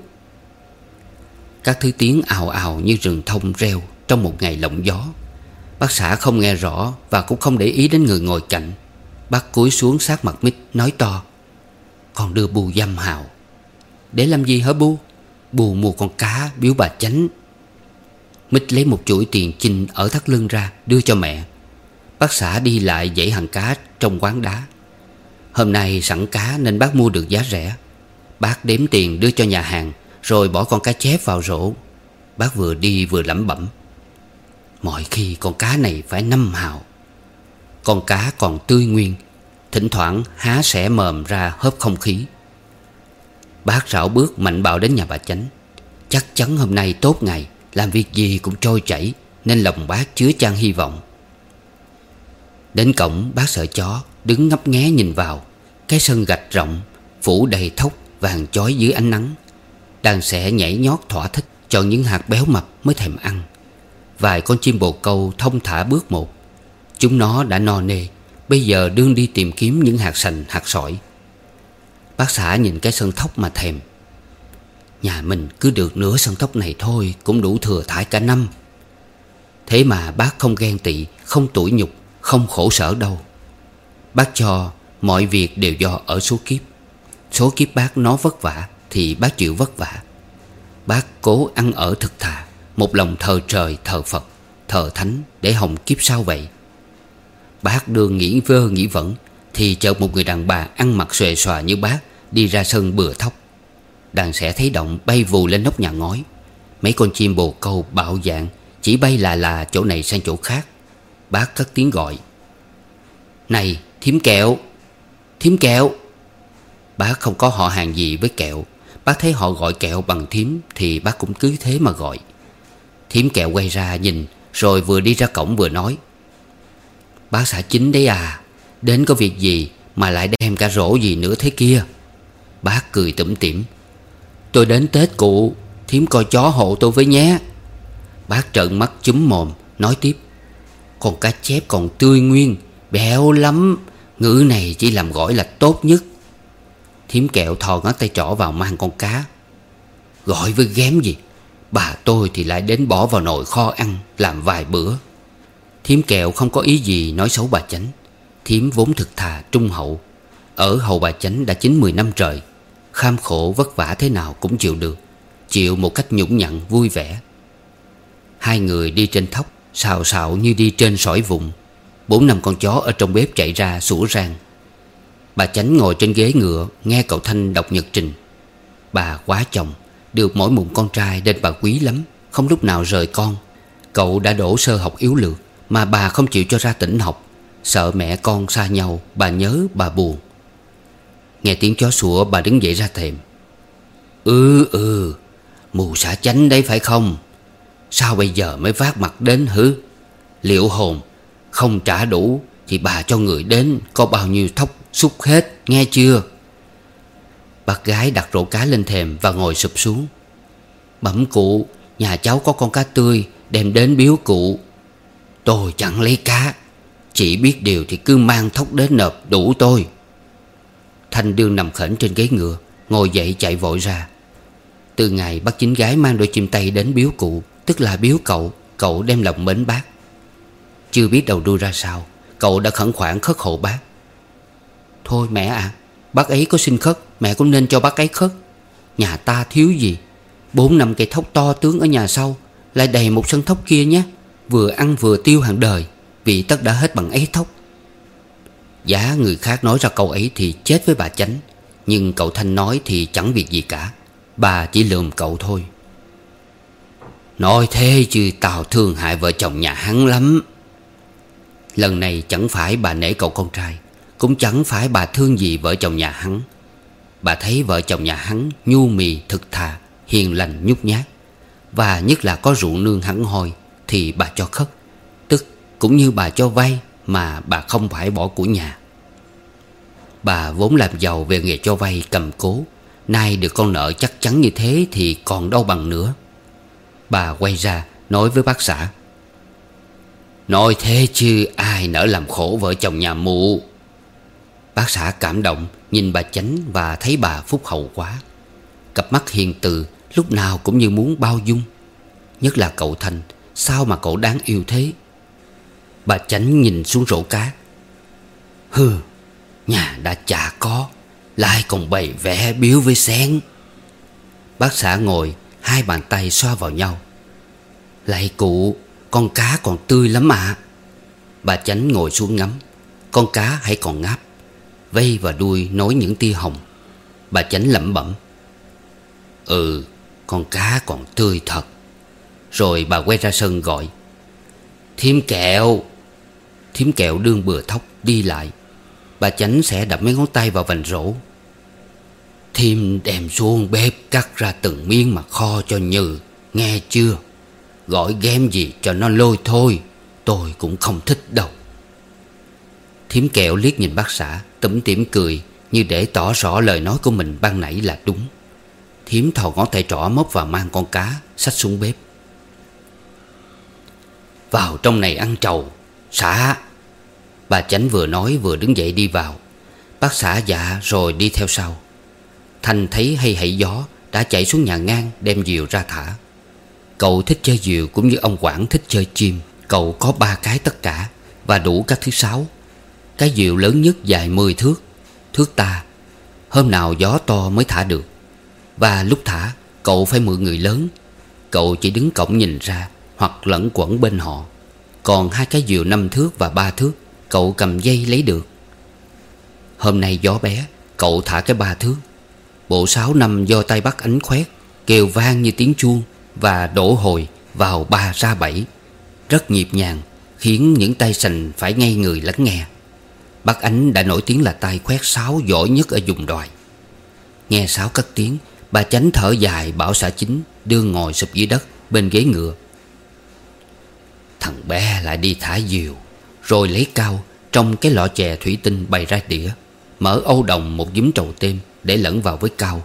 Các thứ tiếng ào ào như rừng thông reo trong một ngày lộng gió. Bác xã không nghe rõ và cũng không để ý đến người ngồi cạnh. Bác cúi xuống sát mặt Mít nói to: "Con đưa Bu dăm hào." "Để làm gì hả Bu?" "Bu mua con cá biếu bà Chánh." Mít lấy một chuỗi tiền chinh ở thắt lưng ra đưa cho mẹ. Bác xã đi lại dãy hàng cá trong quán đá. Hôm nay sẵn cá nên bác mua được giá rẻ. Bác đếm tiền đưa cho nhà hàng, rồi bỏ con cá chép vào rổ. Bác vừa đi vừa lẩm bẩm: "Mọi khi con cá này phải năm hào." Con cá còn tươi nguyên, thỉnh thoảng há xẻ mồm ra hớp không khí. Bác rảo bước mạnh bạo đến nhà bà Chánh. Chắc chắn hôm nay tốt ngày, làm việc gì cũng trôi chảy, nên lòng bác chứa chan hy vọng. Đến cổng bác sợ chó, đứng ngấp nghé nhìn vào. Cái sân gạch rộng, phủ đầy thóc vàng chói dưới ánh nắng. Đàn sẻ nhảy nhót thỏa thích, chọn những hạt béo mập mới thèm ăn. Vài con chim bồ câu thông thả bước một. Chúng nó đã no nê, bây giờ đương đi tìm kiếm những hạt sành hạt sỏi. Bác xã nhìn cái sân thóc mà thèm. Nhà mình cứ được nửa sân thóc này thôi cũng đủ thừa thải cả năm. Thế mà bác không ghen tị, không tủi nhục, không khổ sở đâu. Bác cho mọi việc đều do ở số kiếp. Số kiếp bác nó vất vả thì bác chịu vất vả. Bác cố ăn ở thực thà, một lòng thờ trời thờ Phật, thờ thánh để hồng kiếp sau vậy. Bác đương nghĩ vơ nghĩ vẩn thì chợt một người đàn bà ăn mặc xuề xòa như bác đi ra sân bừa thóc. Đàn sẻ thấy động bay vù lên nóc nhà ngói. Mấy con chim bồ câu bạo dạn chỉ bay là là chỗ này sang chỗ khác. Bác cất tiếng gọi: "Này thím Kẹo, thím Kẹo." Bác không có họ hàng gì với Kẹo. Bác thấy họ gọi Kẹo bằng thím thì bác cũng cứ thế mà gọi. Thím Kẹo quay ra nhìn, rồi vừa đi ra cổng vừa nói: "Bác xã Chính đấy à, đến có việc gì mà lại đem cả rổ gì nữa thế kia?" Bác cười tủm tỉm: "Tôi đến Tết cụ, thím coi chó hộ tôi với nhé." Bác trợn mắt chúm mồm nói tiếp: "Con cá chép còn tươi nguyên, béo lắm, ngữ này chỉ làm gỏi là tốt nhất." Thím Kẹo thò ngón tay trỏ vào mang con cá: "Gọi với ghém gì, bà tôi thì lại đến bỏ vào nồi kho ăn làm vài bữa." Thím Kẹo không có ý gì nói xấu bà Chánh. Thím vốn thực thà trung hậu, ở hầu bà Chánh đã chín mười năm trời. Kham khổ vất vả thế nào cũng chịu được, chịu một cách nhũng nhặn vui vẻ. Hai người đi trên thóc, xào xạo như đi trên sỏi vụn. Bốn năm con chó ở trong bếp chạy ra sủa rang. Bà Chánh ngồi trên ghế ngựa nghe cậu Thanh đọc nhật trình. Bà quá chồng, được mỗi một con trai nên bà quý lắm, không lúc nào rời con. Cậu đã đổ sơ học yếu lược mà bà không chịu cho ra tỉnh học. Sợ mẹ con xa nhau, bà nhớ bà buồn. Nghe tiếng chó sủa bà đứng dậy ra thềm. Ừ ừ Mù xã Chánh đấy phải không? Sao bây giờ mới vác mặt đến hứ? Liệu hồn, không trả đủ thì bà cho người đến có bao nhiêu thóc xúc hết, nghe chưa? Bác gái đặt rổ cá lên thềm và ngồi sụp xuống. Bẩm cụ, nhà cháu có con cá tươi đem đến biếu cụ. Tôi chẳng lấy cá, chỉ biết điều thì cứ mang thóc đến nộp đủ tôi. Thanh đương nằm khểnh trên ghế ngựa, ngồi dậy chạy vội ra. Từ ngày bác Chính gái mang đôi chim tây đến biếu cụ, tức là biếu cậu, cậu đem lòng mến bác. Chưa biết đầu đuôi ra sao, cậu đã khẩn khoản khất hộ bác. Thôi mẹ ạ, à, bác ấy có xin khất, mẹ cũng nên cho bác ấy khất. Nhà ta thiếu gì, bốn năm cây thóc to tướng ở nhà sau, lại đầy một sân thóc kia nhé. Vừa ăn vừa tiêu hàng đời, vì tất đã hết bằng ấy thóc. Giá người khác nói ra câu ấy thì chết với bà Chánh, nhưng cậu Thanh nói thì chẳng việc gì cả. Bà chỉ lườm cậu thôi. Nói thế chứ tao thương hại vợ chồng nhà hắn lắm. Lần này chẳng phải bà nể cậu con trai, cũng chẳng phải bà thương gì vợ chồng nhà hắn. Bà thấy vợ chồng nhà hắn nhu mì thực thà, hiền lành nhút nhát, và nhất là có ruộng nương hẳn hoi thì bà cho khất. Tức cũng như bà cho vay mà bà không phải bỏ của nhà. Bà vốn làm giàu về nghề cho vay cầm cố, nay được con nợ chắc chắn như thế thì còn đâu bằng nữa. Bà quay ra nói với bác xã: Nói thế chứ ai nỡ làm khổ vợ chồng nhà mụ. Bác xã cảm động nhìn bà Chánh và thấy bà phúc hậu quá. Cặp mắt hiền từ lúc nào cũng như muốn bao dung. Nhất là cậu Thành, sao mà cậu đáng yêu thế. Bà Chánh nhìn xuống rổ cá. Hừ, nhà đã chả có, lại còn bày vẽ biếu với sen. Bác xã ngồi, hai bàn tay xoa vào nhau. Lạy cụ, con cá còn tươi lắm ạ. À. Bà Chánh ngồi xuống ngắm. Con cá hãy còn ngáp, vây và đuôi nối những tia hồng. Bà Chánh lẩm bẩm. Ừ, con cá còn tươi thật. Rồi bà quay ra sân gọi. Thím Kẹo. Thím Kẹo đương bừa thóc đi lại. Bà Chánh sẽ đập mấy ngón tay vào vành rổ. Thím đem xuống bếp cắt ra từng miếng mà kho cho Như, nghe chưa? Gọi ghém gì cho nó lôi thôi, tôi cũng không thích đâu. Thím Kẹo liếc nhìn bác xã, tủm tỉm cười như để tỏ rõ lời nói của mình ban nãy là đúng. Thím thò ngón tay trỏ móc vào mang con cá, xách xuống bếp. Vào trong này ăn trầu, xã. Bà Chánh vừa nói vừa đứng dậy đi vào. Bác xã dạ rồi đi theo sau. Thành thấy hay hãy gió, đã chạy xuống nhà ngang đem diều ra thả. Cậu thích chơi diều cũng như ông Quảng thích chơi chim. Cậu có ba cái tất cả và đủ các thứ sáu. Cái diều lớn nhất dài mười thước, thước ta. Hôm nào gió to mới thả được. Và lúc thả cậu phải mượn người lớn. Cậu chỉ đứng cổng nhìn ra hoặc lẫn quẩn bên họ. Còn hai cái diều năm thước và ba thước cậu cầm dây lấy được. Hôm nay gió bé, cậu thả cái ba thước. Bộ sáo năm do tay bắt ánh khoét, kêu vang như tiếng chuông và đổ hồi vào ba ra bảy, rất nhịp nhàng, khiến những tay sành phải ngây người lắng nghe. Bác Ánh đã nổi tiếng là tay khoét sáo giỏi nhất ở vùng Đoài. Nghe sáo cất tiếng, bà Chánh thở dài bảo xã Chính đương ngồi sụp dưới đất bên ghế ngựa. Thằng bé lại đi thả diều. Rồi lấy cao trong cái lọ chè thủy tinh bày ra đĩa, mở âu đồng một giúm trầu têm để lẫn vào với cao.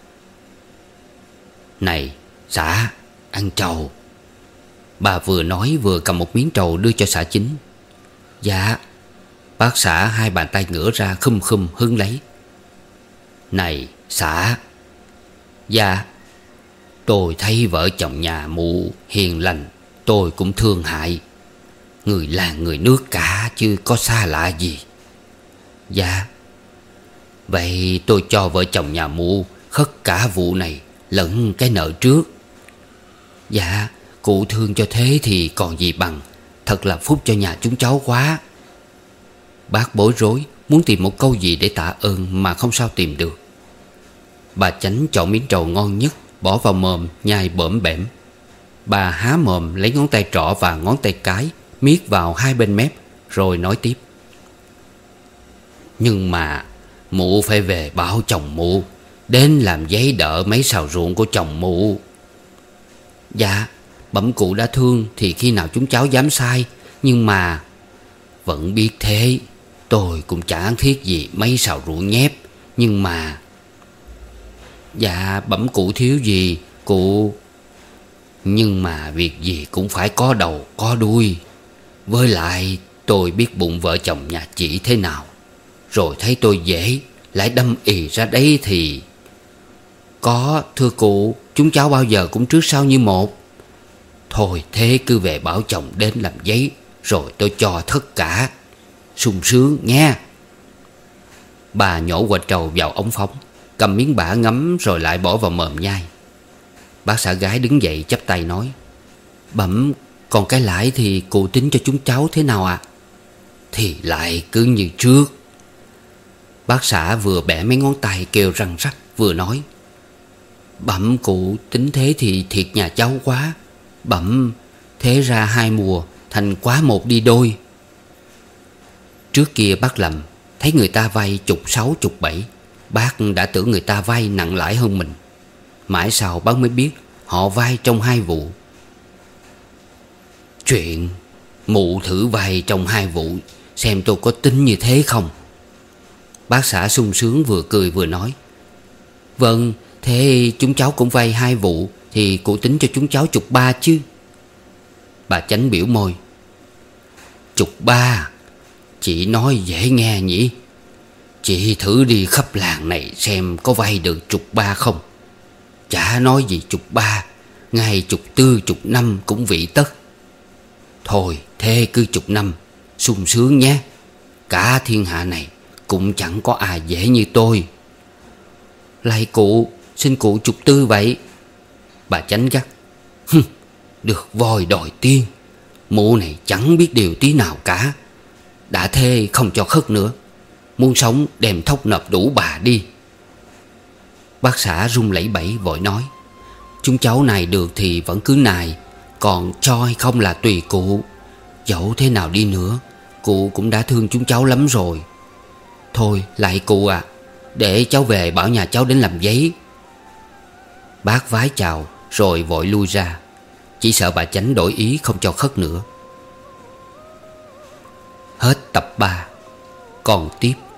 Này xã, ăn trầu. Bà vừa nói vừa cầm một miếng trầu đưa cho xã Chính. Dạ. Bác xã hai bàn tay ngửa ra khum khum hứng lấy. Này xã. Dạ. Tôi thấy vợ chồng nhà mụ hiền lành, tôi cũng thương hại. Người làng người nước cả chứ có xa lạ gì. Dạ. Vậy tôi cho vợ chồng nhà mụ khất cả vụ này lẫn cái nợ trước. Dạ. Cụ thương cho thế thì còn gì bằng. Thật là phúc cho nhà chúng cháu quá. Bác bối rối, muốn tìm một câu gì để tạ ơn mà không sao tìm được. Bà Chánh chọn miếng trầu ngon nhất, bỏ vào mồm nhai bõm bẻm. Bà há mồm lấy ngón tay trỏ và ngón tay cái miết vào hai bên mép, rồi nói tiếp. Nhưng mà mụ phải về báo chồng mụ đến làm giấy đỡ mấy sào ruộng của chồng mụ. Dạ. Bẩm cụ đã thương thì khi nào chúng cháu dám sai. Nhưng mà vẫn biết thế, tôi cũng chẳng thiết gì mấy sào ruộng nhép. Nhưng mà dạ bẩm cụ thiếu gì cụ. Nhưng mà việc gì cũng phải có đầu có đuôi. Với lại tôi biết bụng vợ chồng nhà chị thế nào. Rồi thấy tôi dễ lại đâm ì ra đấy thì. Có thưa cụ, chúng cháu bao giờ cũng trước sau như một. Thôi thế cứ về bảo chồng đến làm giấy, rồi tôi cho tất cả. Sung sướng nghe. Bà nhổ quạch trầu vào ống phóng, cầm miếng bã ngấm rồi lại bỏ vào mồm nhai. Bác xã gái đứng dậy chắp tay nói. Bẩm, còn cái lãi thì cụ tính cho chúng cháu thế nào ạ? À? Thì lại cứ như trước. Bác xã vừa bẻ mấy ngón tay kêu răng rắc vừa nói. Bẩm cụ tính thế thì thiệt nhà cháu quá. Bẩm, thế ra hai mùa thành quá một đi đôi. Trước kia bác lầm, thấy người ta vay chục sáu chục bảy, bác đã tưởng người ta vay nặng lãi hơn mình. Mãi sau bác mới biết họ vay trong hai vụ. Chuyện mụ thử vay trong hai vụ, xem tôi có tính như thế không. Bác xã sung sướng vừa cười vừa nói. Vâng, thế chúng cháu cũng vay hai vụ thì cụ tính cho chúng cháu chục ba chứ. Bà Chánh biểu môi. Chục ba, chị nói dễ nghe nhỉ. Chị thử đi khắp làng này xem có vay được chục ba không. Chả nói gì chục ba, ngay chục tư chục năm cũng vị tất. Thôi thế cứ chục năm, sung sướng nhé. Cả thiên hạ này cũng chẳng có ai dễ như tôi. Lạy cụ, xin cụ chục tư vậy. Bà Chánh gắt. Hừm, được voi đòi tiên. Mụ này chẳng biết điều tí nào cả. Đã thê không cho khất nữa. Muốn sống đem thóc nộp đủ bà đi. Bác xã run lẩy bẩy vội nói. Chúng cháu này được thì vẫn cứ nài, còn cho hay không là tùy cụ. Dẫu thế nào đi nữa, cụ cũng đã thương chúng cháu lắm rồi. Thôi lạy cụ à, để cháu về bảo nhà cháu đến làm giấy. Bác vái chào rồi vội lui ra, chỉ sợ bà Chánh đổi ý không cho khất nữa. Hết tập ba. Còn tiếp.